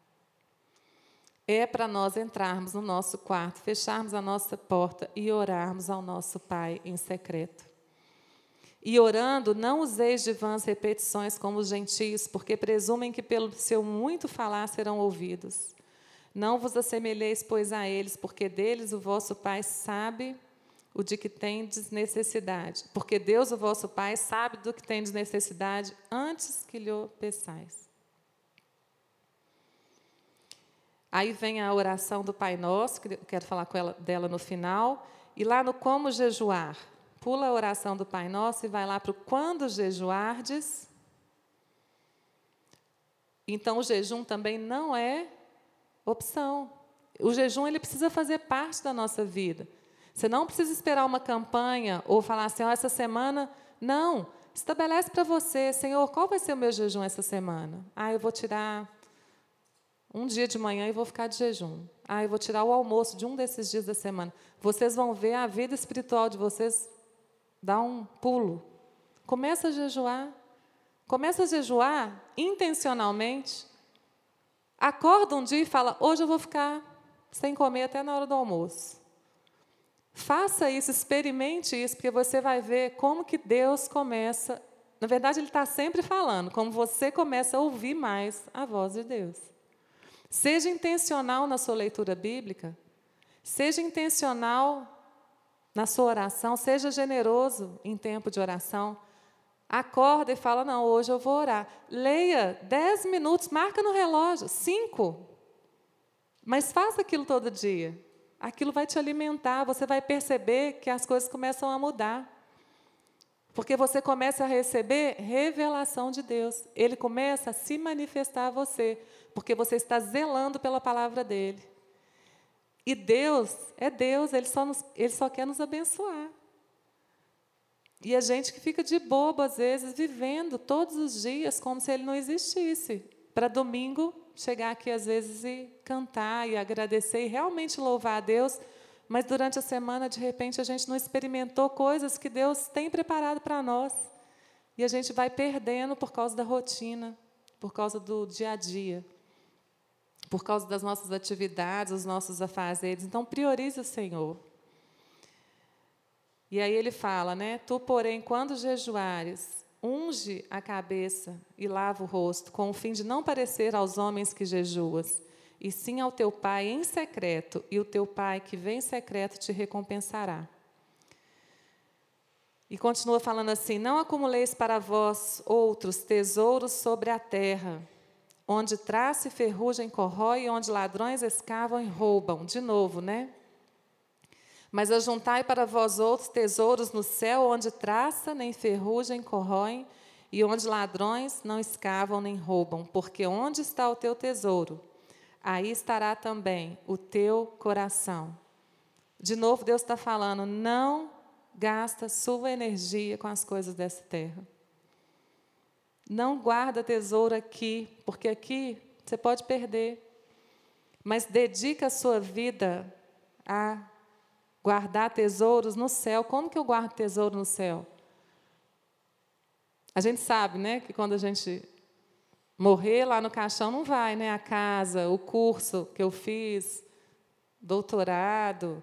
É para nós entrarmos no nosso quarto, fecharmos a nossa porta e orarmos ao nosso Pai em secreto. E orando, não useis de vãs repetições como os gentios, porque presumem que pelo seu muito falar serão ouvidos. Não vos assemelheis, pois, a eles, porque deles o vosso Pai sabe o de que tendes necessidade. Porque Deus, o vosso Pai, sabe do que tendes necessidade antes que lhe peçais. Aí vem a oração do Pai Nosso, que eu quero falar dela no final. E lá no como jejuar, pula a oração do Pai Nosso e vai lá para o quando jejuardes. Então, o jejum também não é opção. O jejum ele precisa fazer parte da nossa vida. Você não precisa esperar uma campanha ou falar assim, essa semana... Não, estabelece para você, Senhor, qual vai ser o meu jejum essa semana? Eu vou tirar um dia de manhã e vou ficar de jejum. Eu vou tirar o almoço de um desses dias da semana. Vocês vão ver a vida espiritual de vocês dar um pulo. Começa a jejuar. Começa a jejuar intencionalmente. Acorda um dia e fala, hoje eu vou ficar sem comer até na hora do almoço. Faça isso, experimente isso, porque você vai ver como que Deus começa... Na verdade, Ele está sempre falando, como você começa a ouvir mais a voz de Deus. Seja intencional na sua leitura bíblica, seja intencional na sua oração, seja generoso em tempo de oração. Acorda e fala, não, hoje eu vou orar. Leia 10 minutos, marca no relógio, 5. Mas faça aquilo todo dia. Aquilo vai te alimentar, você vai perceber que as coisas começam a mudar. Porque você começa a receber revelação de Deus. Ele começa a se manifestar a você, porque você está zelando pela palavra dele. E Deus é Deus, Ele só quer nos abençoar. E a gente que fica de bobo, às vezes, vivendo todos os dias como se Ele não existisse. Para domingo, chegar aqui, às vezes, e cantar, e agradecer, e realmente louvar a Deus, mas durante a semana, de repente, a gente não experimentou coisas que Deus tem preparado para nós. E a gente vai perdendo por causa da rotina, por causa do dia a dia, por causa das nossas atividades, os nossos afazeres. Então, priorize o Senhor. E aí ele fala, né? Tu, porém, quando jejuares, unge a cabeça e lava o rosto, com o fim de não parecer aos homens que jejuas, e sim ao teu Pai em secreto, e o teu Pai que vem em secreto te recompensará. E continua falando assim, não acumuleis para vós outros tesouros sobre a terra, onde traça e ferrugem corrói, e onde ladrões escavam e roubam. De novo, né? Mas ajuntai para vós outros tesouros no céu, onde traça nem ferrugem corroem, e onde ladrões não escavam nem roubam. Porque onde está o teu tesouro, aí estará também o teu coração. De novo, Deus está falando, não gasta sua energia com as coisas dessa terra. Não guarda tesouro aqui, porque aqui você pode perder. Mas dedica a sua vida a guardar tesouros no céu. Como que eu guardo tesouro no céu? A gente sabe, né, que quando a gente morrer, lá no caixão não vai, né? A casa, o curso que eu fiz, doutorado,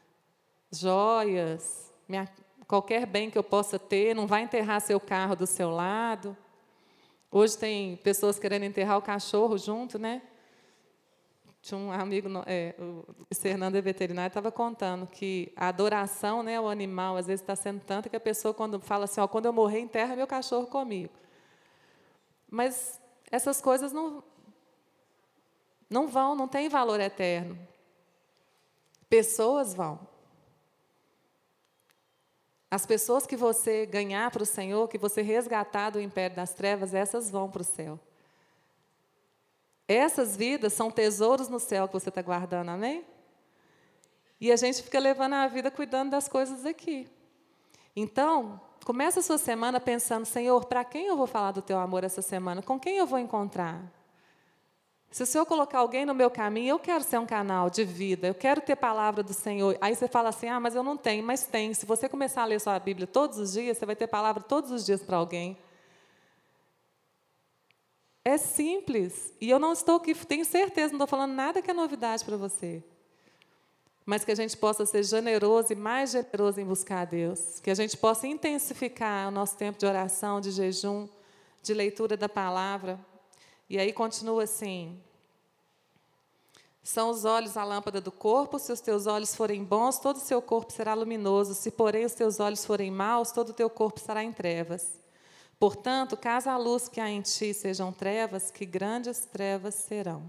joias, qualquer bem que eu possa ter, não vai enterrar seu carro do seu lado. Hoje tem pessoas querendo enterrar o cachorro junto, né? Tinha um amigo, o Fernando é veterinário, estava contando que a adoração, né, ao animal, às vezes está sendo tanta que a pessoa, quando fala assim, quando eu morrer, enterra meu cachorro comigo. Mas essas coisas não Não vão, não tem valor eterno. Pessoas vão. As pessoas que você ganhar para o Senhor, que você resgatar do império das trevas, essas vão para o céu. Essas vidas são tesouros no céu que você está guardando, amém? E a gente fica levando a vida cuidando das coisas aqui. Então, começa a sua semana pensando, Senhor, para quem eu vou falar do Teu amor essa semana? Com quem eu vou encontrar? Se o Senhor colocar alguém no meu caminho, eu quero ser um canal de vida, eu quero ter palavra do Senhor. Aí você fala assim, mas eu não tenho, mas tem. Se você começar a ler sua Bíblia todos os dias, você vai ter palavra todos os dias para alguém. É simples. E eu não estou aqui, tenho certeza, não estou falando nada que é novidade para você. Mas que a gente possa ser generoso e mais generoso em buscar a Deus. Que a gente possa intensificar o nosso tempo de oração, de jejum, de leitura da palavra. E aí continua assim: são os olhos a lâmpada do corpo, se os teus olhos forem bons, todo o seu corpo será luminoso, se porém os teus olhos forem maus, todo o teu corpo estará em trevas. Portanto, caso a luz que há em ti sejam trevas, que grandes trevas serão.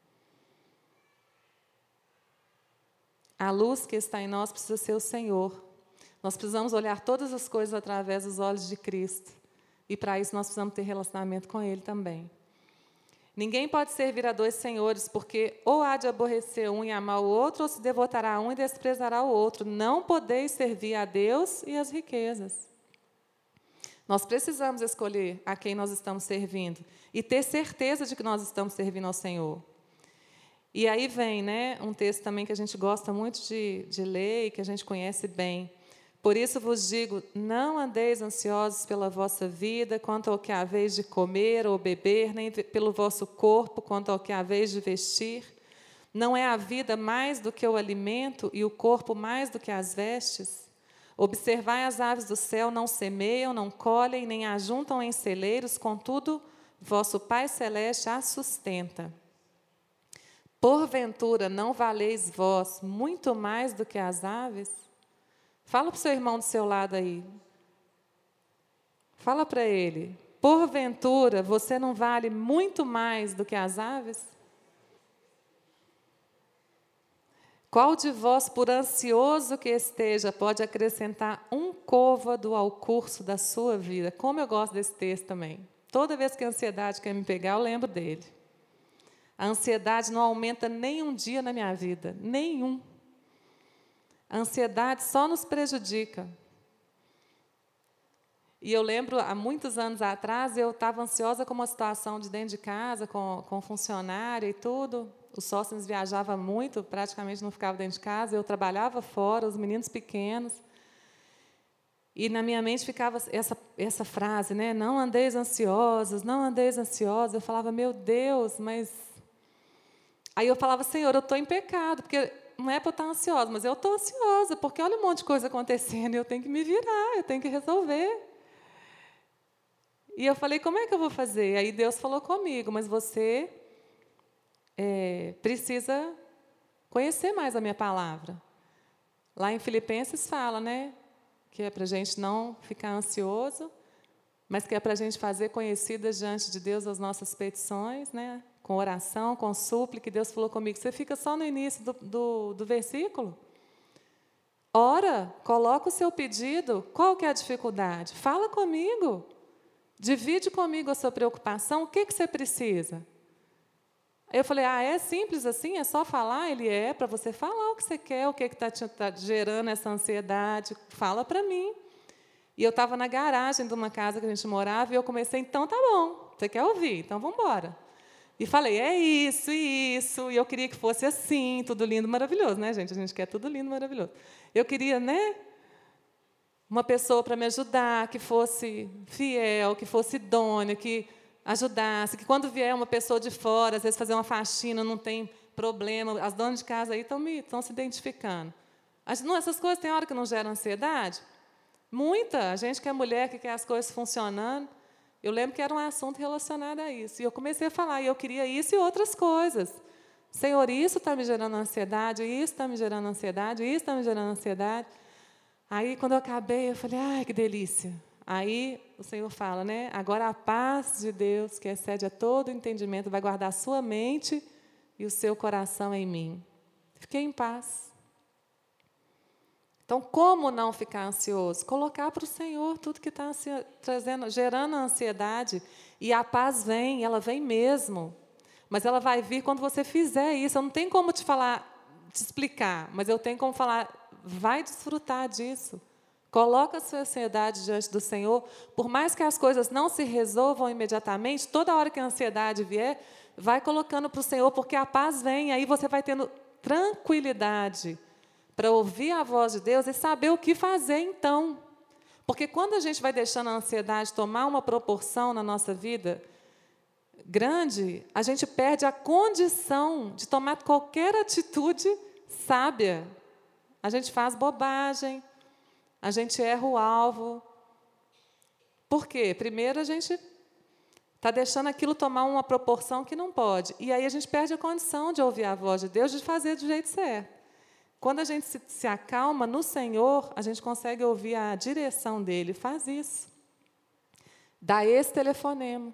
A luz que está em nós precisa ser o Senhor. Nós precisamos olhar todas as coisas através dos olhos de Cristo. E para isso nós precisamos ter relacionamento com Ele também. Ninguém pode servir a dois senhores, porque ou há de aborrecer um e amar o outro, ou se devotará a um e desprezará o outro. Não podeis servir a Deus e as riquezas. Nós precisamos escolher a quem nós estamos servindo e ter certeza de que nós estamos servindo ao Senhor. E aí vem, um texto também que a gente gosta muito de ler e que a gente conhece bem. Por isso vos digo, não andeis ansiosos pela vossa vida, quanto ao que haveis de comer ou beber, nem pelo vosso corpo, quanto ao que haveis de vestir. Não é a vida mais do que o alimento e o corpo mais do que as vestes? Observai as aves do céu, não semeiam, não colhem, nem ajuntam em celeiros, contudo, vosso Pai Celeste as sustenta. Porventura, não valeis vós muito mais do que as aves? Fala para o seu irmão do seu lado aí. Fala para ele. Porventura, você não vale muito mais do que as aves? Qual de vós, por ansioso que esteja, pode acrescentar um côvado ao curso da sua vida? Como eu gosto desse texto também. Toda vez que a ansiedade quer me pegar, eu lembro dele. A ansiedade não aumenta nem um dia na minha vida. Nenhum. A ansiedade só nos prejudica. E eu lembro, há muitos anos atrás, eu estava ansiosa com uma situação de dentro de casa, com funcionário e tudo. Os sócios viajavam muito, praticamente não ficavam dentro de casa. Eu trabalhava fora, os meninos pequenos. E na minha mente ficava essa frase, não andeis ansiosos, não andeis ansiosos. Eu falava, meu Deus, mas... Aí eu falava, Senhor, eu estou em pecado, porque não é para eu estar ansiosa, mas eu estou ansiosa, porque olha um monte de coisa acontecendo e eu tenho que me virar, eu tenho que resolver. E eu falei, como é que eu vou fazer? Aí Deus falou comigo, mas você precisa conhecer mais a minha palavra. Lá em Filipenses fala, que é para a gente não ficar ansioso, mas que é para a gente fazer conhecidas diante de Deus as nossas petições, com oração, com súplica, e Deus falou comigo, você fica só no início do versículo? Ora, coloca o seu pedido, qual que é a dificuldade? Fala comigo, divide comigo a sua preocupação, o que você precisa? Aí eu falei, é simples assim, é só falar? Ele para você falar o que você quer, o que está gerando essa ansiedade, fala para mim. E eu estava na garagem de uma casa que a gente morava, e eu comecei, então tá bom, você quer ouvir, então vamos embora. E falei, é isso, e eu queria que fosse assim, tudo lindo, maravilhoso, gente? A gente quer tudo lindo, maravilhoso. Eu queria, uma pessoa para me ajudar, que fosse fiel, que fosse idônea, que ajudasse, que quando vier uma pessoa de fora, às vezes fazer uma faxina, não tem problema, as donas de casa aí estão se identificando. Essas coisas tem hora que não geram ansiedade? Muita. A gente que é mulher, que quer as coisas funcionando. Eu lembro que era um assunto relacionado a isso. E eu comecei a falar, e eu queria isso e outras coisas. Senhor, isso está me gerando ansiedade, isso está me gerando ansiedade, isso está me gerando ansiedade. Aí, quando eu acabei, eu falei, ai, que delícia. Aí, o Senhor fala, agora a paz de Deus, que excede a todo entendimento, vai guardar a sua mente e o seu coração em mim. Fiquei em paz. Então, como não ficar ansioso? Colocar para o Senhor tudo que está gerando ansiedade. E a paz vem, ela vem mesmo. Mas ela vai vir quando você fizer isso. Eu não tenho como te explicar, mas eu tenho como falar, vai desfrutar disso. Coloca a sua ansiedade diante do Senhor. Por mais que as coisas não se resolvam imediatamente, toda hora que a ansiedade vier, vai colocando para o Senhor, porque a paz vem. Aí você vai tendo tranquilidade para ouvir a voz de Deus e saber o que fazer então. Porque quando a gente vai deixando a ansiedade tomar uma proporção na nossa vida grande, a gente perde a condição de tomar qualquer atitude sábia. A gente faz bobagem, a gente erra o alvo. Por quê? Primeiro, a gente está deixando aquilo tomar uma proporção que não pode. E aí a gente perde a condição de ouvir a voz de Deus, de fazer do jeito certo. Quando a gente se acalma no Senhor, a gente consegue ouvir a direção dele. Faz isso. Dá esse telefonema.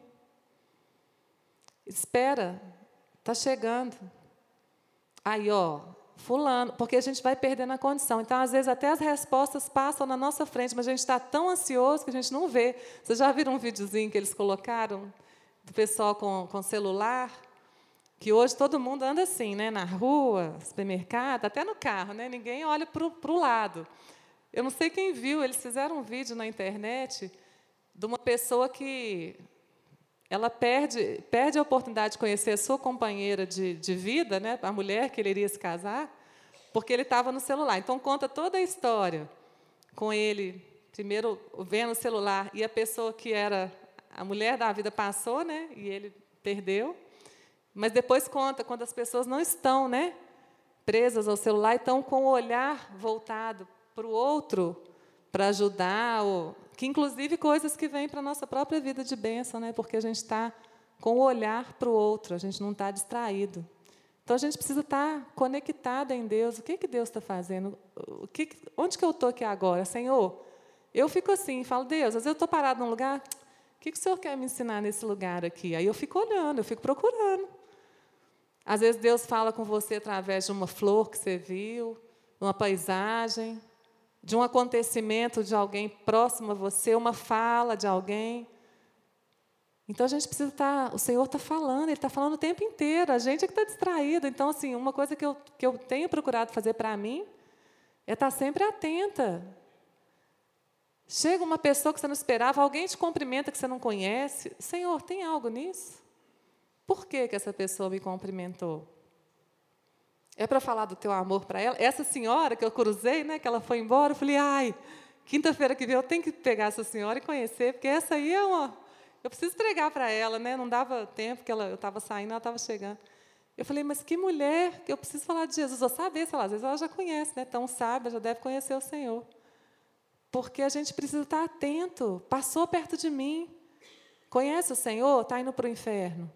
Espera, está chegando. Aí, fulano, porque a gente vai perdendo a condição. Então, às vezes, até as respostas passam na nossa frente, mas a gente está tão ansioso que a gente não vê. Vocês já viram um videozinho que eles colocaram do pessoal com celular? Que hoje todo mundo anda assim, né? Na rua, supermercado, até no carro, né? Ninguém olha para o lado. Eu não sei quem viu, eles fizeram um vídeo na internet de uma pessoa que ela perde a oportunidade de conhecer a sua companheira de vida, né? A mulher que ele iria se casar, porque ele estava no celular. Então, conta toda a história com ele, primeiro vendo o celular, e a pessoa que era a mulher da vida passou, né? E ele perdeu. Mas depois conta quando as pessoas não estão, né, presas ao celular e estão com o olhar voltado para o outro, para ajudar, que inclusive coisas que vêm para a nossa própria vida de bênção, né, porque a gente está com o olhar para o outro, a gente não está distraído. Então a gente precisa estar conectado em Deus. O que Deus está fazendo? Onde que eu estou aqui agora, Senhor? Eu fico assim, falo, Deus, às vezes eu estou parado num lugar, o que o Senhor quer me ensinar nesse lugar aqui? Aí eu fico olhando, eu fico procurando. Às vezes Deus fala com você através de uma flor que você viu, de uma paisagem, de um acontecimento de alguém próximo a você, uma fala de alguém. Então a gente precisa estar. O Senhor está falando, Ele está falando o tempo inteiro. A gente é que está distraído. Então, assim, uma coisa que eu tenho procurado fazer para mim é estar sempre atenta. Chega uma pessoa que você não esperava, alguém te cumprimenta que você não conhece. Senhor, tem algo nisso? Por que essa pessoa me cumprimentou? É para falar do teu amor para ela? Essa senhora que eu cruzei, né, que ela foi embora, eu falei, quinta-feira que vem eu tenho que pegar essa senhora e conhecer, porque essa aí é eu preciso pregar para ela, né? Não dava tempo, que eu estava saindo, ela estava chegando. Eu falei, mas que mulher, que eu preciso falar de Jesus. Vou saber, sei lá, às vezes ela já conhece, né? Tão sábia, já deve conhecer o Senhor. Porque a gente precisa estar atento. Passou perto de mim. Conhece o Senhor? Está indo para o inferno.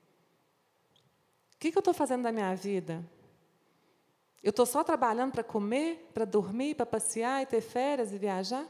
O que eu estou fazendo da minha vida? Eu estou só trabalhando para comer, para dormir, para passear e ter férias e viajar?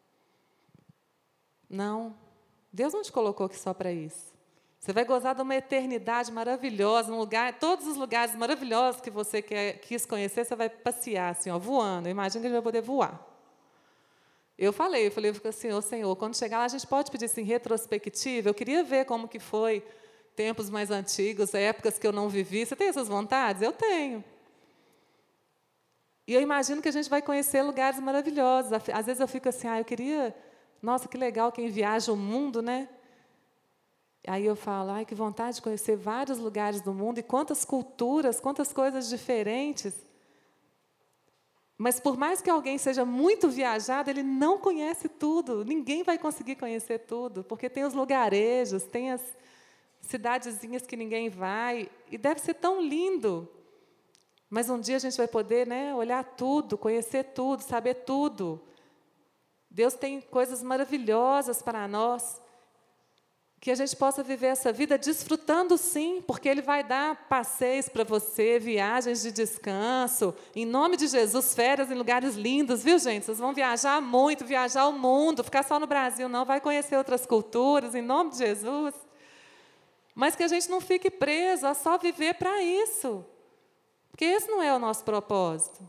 Não. Deus não te colocou aqui só para isso. Você vai gozar de uma eternidade maravilhosa, todos os lugares maravilhosos que você quis conhecer, você vai passear, assim, voando. Imagina que a gente vai poder voar. Eu fico assim, Senhor, quando chegar lá, a gente pode pedir assim, retrospectiva. Eu queria ver como que foi tempos mais antigos, épocas que eu não vivi. Você tem essas vontades? Eu tenho. E eu imagino que a gente vai conhecer lugares maravilhosos. Às vezes eu fico assim, eu queria... Nossa, que legal quem viaja o mundo, né? Aí eu falo, que vontade de conhecer vários lugares do mundo e quantas culturas, quantas coisas diferentes. Mas, por mais que alguém seja muito viajado, ele não conhece tudo. Ninguém vai conseguir conhecer tudo, porque tem os lugarejos, tem as cidadezinhas que ninguém vai, e deve ser tão lindo. Mas um dia a gente vai poder, né, olhar tudo, conhecer tudo, saber tudo. Deus tem coisas maravilhosas para nós, que a gente possa viver essa vida desfrutando, sim, porque Ele vai dar passeios para você, viagens de descanso, em nome de Jesus, férias em lugares lindos, viu, gente? Vocês vão viajar muito, viajar o mundo, ficar só no Brasil, não, vai conhecer outras culturas, em nome de Jesus. Mas que a gente não fique preso a só viver para isso. Porque esse não é o nosso propósito.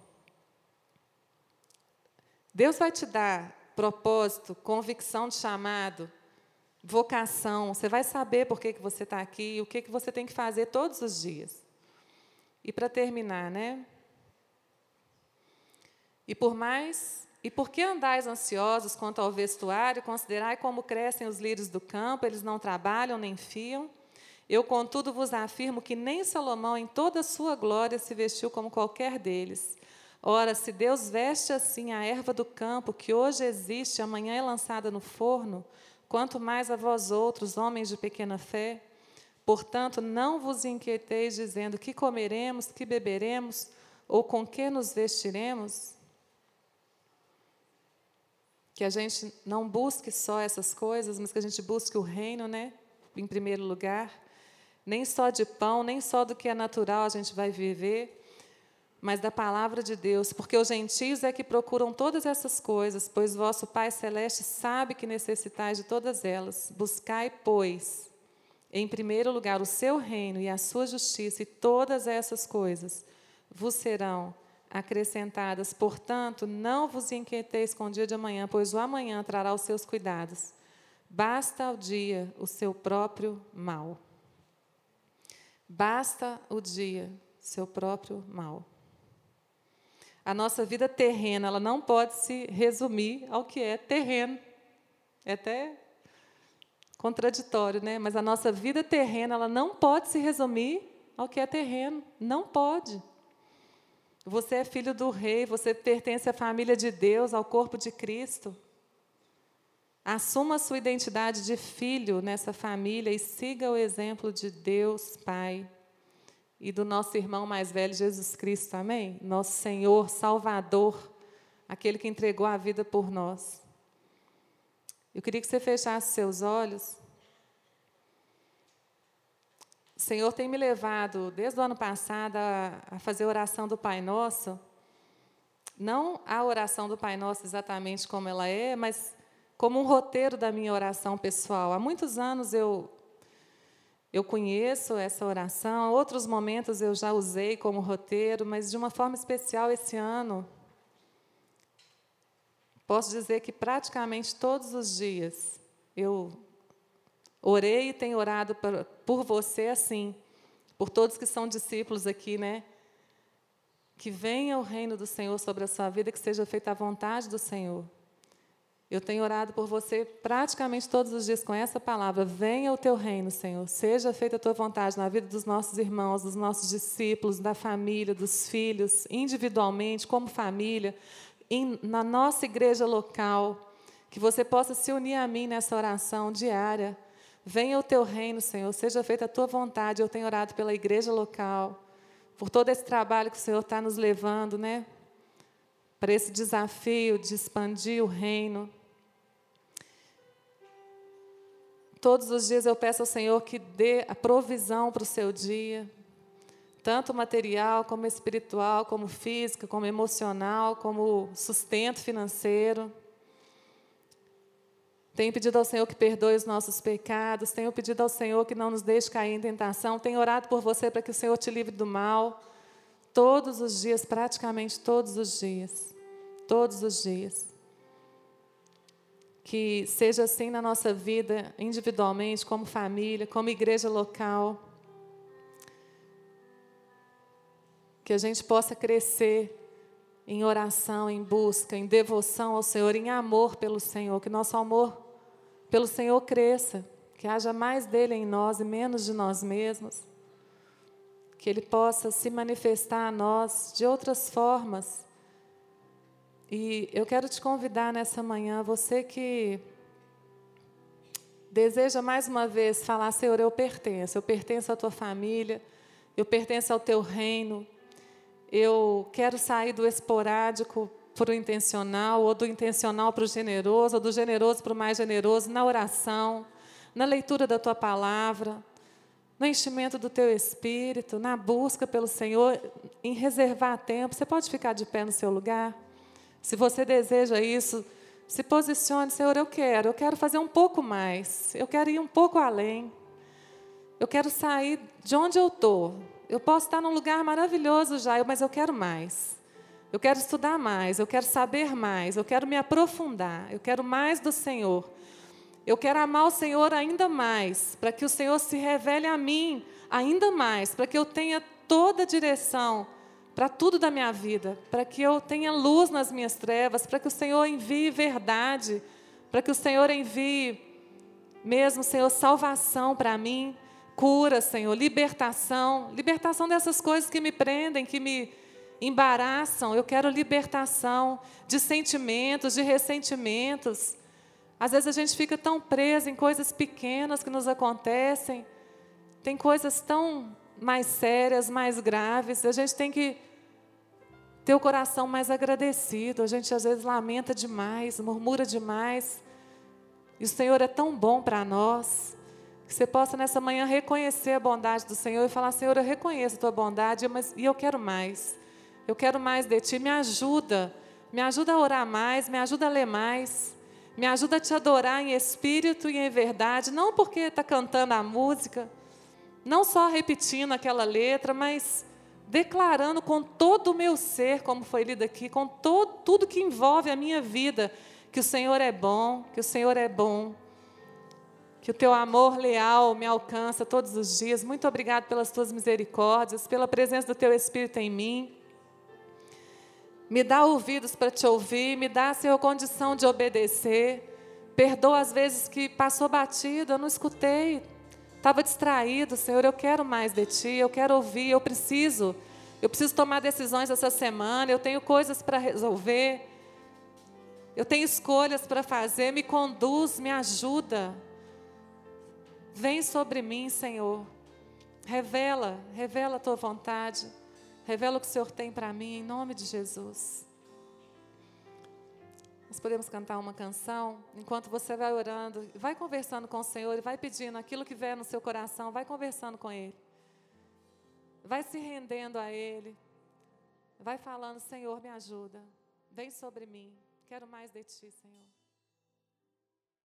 Deus vai te dar propósito, convicção de chamado, vocação. Você vai saber por que você está aqui e o que você tem que fazer todos os dias. E para terminar, né? E por que andais ansiosos quanto ao vestuário? Considerai como crescem os lírios do campo, eles não trabalham nem fiam. Eu, contudo, vos afirmo que nem Salomão, em toda a sua glória, se vestiu como qualquer deles. Ora, se Deus veste assim a erva do campo, que hoje existe, amanhã é lançada no forno, quanto mais a vós outros, homens de pequena fé. Portanto, não vos inquieteis, dizendo, que comeremos, que beberemos, ou com que nos vestiremos? Que a gente não busque só essas coisas, mas que a gente busque o reino, né? Em primeiro lugar. Nem só de pão, nem só do que é natural a gente vai viver, mas da palavra de Deus. Porque os gentios é que procuram todas essas coisas, pois vosso Pai Celeste sabe que necessitais de todas elas. Buscai, pois, em primeiro lugar o seu reino e a sua justiça, e todas essas coisas vos serão acrescentadas. Portanto, não vos inquieteis com o dia de amanhã, pois o amanhã trará os seus cuidados. Basta ao dia o seu próprio mal. Basta o dia seu próprio mal. A nossa vida terrena, ela não pode se resumir ao que é terreno. É até contraditório, né? Mas a nossa vida terrena, ela não pode se resumir ao que é terreno. Não pode. Você é filho do rei, você pertence à família de Deus, ao corpo de Cristo. Assuma a sua identidade de filho nessa família e siga o exemplo de Deus, Pai, e do nosso irmão mais velho, Jesus Cristo, amém? Nosso Senhor, Salvador, aquele que entregou a vida por nós. Eu queria que você fechasse seus olhos. O Senhor tem me levado, desde o ano passado, a fazer a oração do Pai Nosso. Não a oração do Pai Nosso exatamente como ela é, mas como um roteiro da minha oração pessoal. Há muitos anos eu conheço essa oração, outros momentos eu já usei como roteiro, mas de uma forma especial esse ano, posso dizer que praticamente todos os dias eu orei e tenho orado por você assim, por todos que são discípulos aqui, né? Que venha o reino do Senhor sobre a sua vida, que seja feita a vontade do Senhor. Eu tenho orado por você praticamente todos os dias com essa palavra. Venha o teu reino, Senhor. Seja feita a tua vontade na vida dos nossos irmãos, dos nossos discípulos, da família, dos filhos, individualmente, como família, na nossa igreja local. Que você possa se unir a mim nessa oração diária. Venha o teu reino, Senhor. Seja feita a tua vontade. Eu tenho orado pela igreja local, por todo esse trabalho que o Senhor está nos levando, né? Para esse desafio de expandir o reino. Todos os dias eu peço ao Senhor que dê a provisão para o seu dia, tanto material, como espiritual, como física, como emocional, como sustento financeiro. Tenho pedido ao Senhor que perdoe os nossos pecados, tenho pedido ao Senhor que não nos deixe cair em tentação, tenho orado por você para que o Senhor te livre do mal, todos os dias, praticamente todos os dias, todos os dias. Que seja assim na nossa vida, individualmente, como família, como igreja local. Que a gente possa crescer em oração, em busca, em devoção ao Senhor, em amor pelo Senhor. Que nosso amor pelo Senhor cresça. Que haja mais dele em nós e menos de nós mesmos. Que ele possa se manifestar a nós de outras formas. E eu quero te convidar nessa manhã, você que deseja mais uma vez falar, Senhor, eu pertenço à tua família, eu pertenço ao teu reino, eu quero sair do esporádico para o intencional, ou do intencional para o generoso, ou do generoso para o mais generoso, na oração, na leitura da tua palavra, no enchimento do teu espírito, na busca pelo Senhor, em reservar tempo. Você pode ficar de pé no seu lugar? Se você deseja isso, se posicione, Senhor, eu quero fazer um pouco mais, eu quero ir um pouco além. Eu quero sair de onde eu estou. Eu posso estar num lugar maravilhoso já, mas eu quero mais. Eu quero estudar mais, eu quero saber mais, eu quero me aprofundar, eu quero mais do Senhor. Eu quero amar o Senhor ainda mais, para que o Senhor se revele a mim ainda mais, para que eu tenha toda a direção para tudo da minha vida, para que eu tenha luz nas minhas trevas, para que o Senhor envie verdade, para que o Senhor envie mesmo, Senhor, salvação para mim, cura, Senhor, libertação dessas coisas que me prendem, que me embaraçam. Eu quero libertação de sentimentos, de ressentimentos. Às vezes a gente fica tão preso em coisas pequenas que nos acontecem. Tem coisas tão mais sérias, mais graves. A gente tem que ter o coração mais agradecido. A gente às vezes lamenta demais, murmura demais. E o Senhor é tão bom para nós. Que você possa nessa manhã reconhecer a bondade do Senhor e falar: Senhor, eu reconheço a tua bondade, e eu quero mais. Eu quero mais de ti. Me ajuda a orar mais, me ajuda a ler mais. Me ajuda a te adorar em espírito e em verdade, não porque está cantando a música, não só repetindo aquela letra, mas declarando com todo o meu ser, como foi lido aqui, com tudo que envolve a minha vida, que o Senhor é bom, que o Senhor é bom, que o teu amor leal me alcança todos os dias. Muito obrigado pelas tuas misericórdias, pela presença do teu Espírito em mim. Me dá ouvidos para te ouvir, me dá, Senhor, condição de obedecer. Perdoa as vezes que passou batido, eu não escutei, estava distraído, Senhor. Eu quero mais de ti, eu quero ouvir, eu preciso tomar decisões essa semana, eu tenho coisas para resolver, eu tenho escolhas para fazer. Me conduz, me ajuda. Vem sobre mim, Senhor. Revela a tua vontade. Revela o que o Senhor tem para mim, em nome de Jesus. Nós podemos cantar uma canção, enquanto você vai orando, vai conversando com o Senhor e vai pedindo aquilo que vier no seu coração, vai conversando com Ele. Vai se rendendo a Ele. Vai falando: Senhor, me ajuda. Vem sobre mim. Quero mais de ti, Senhor.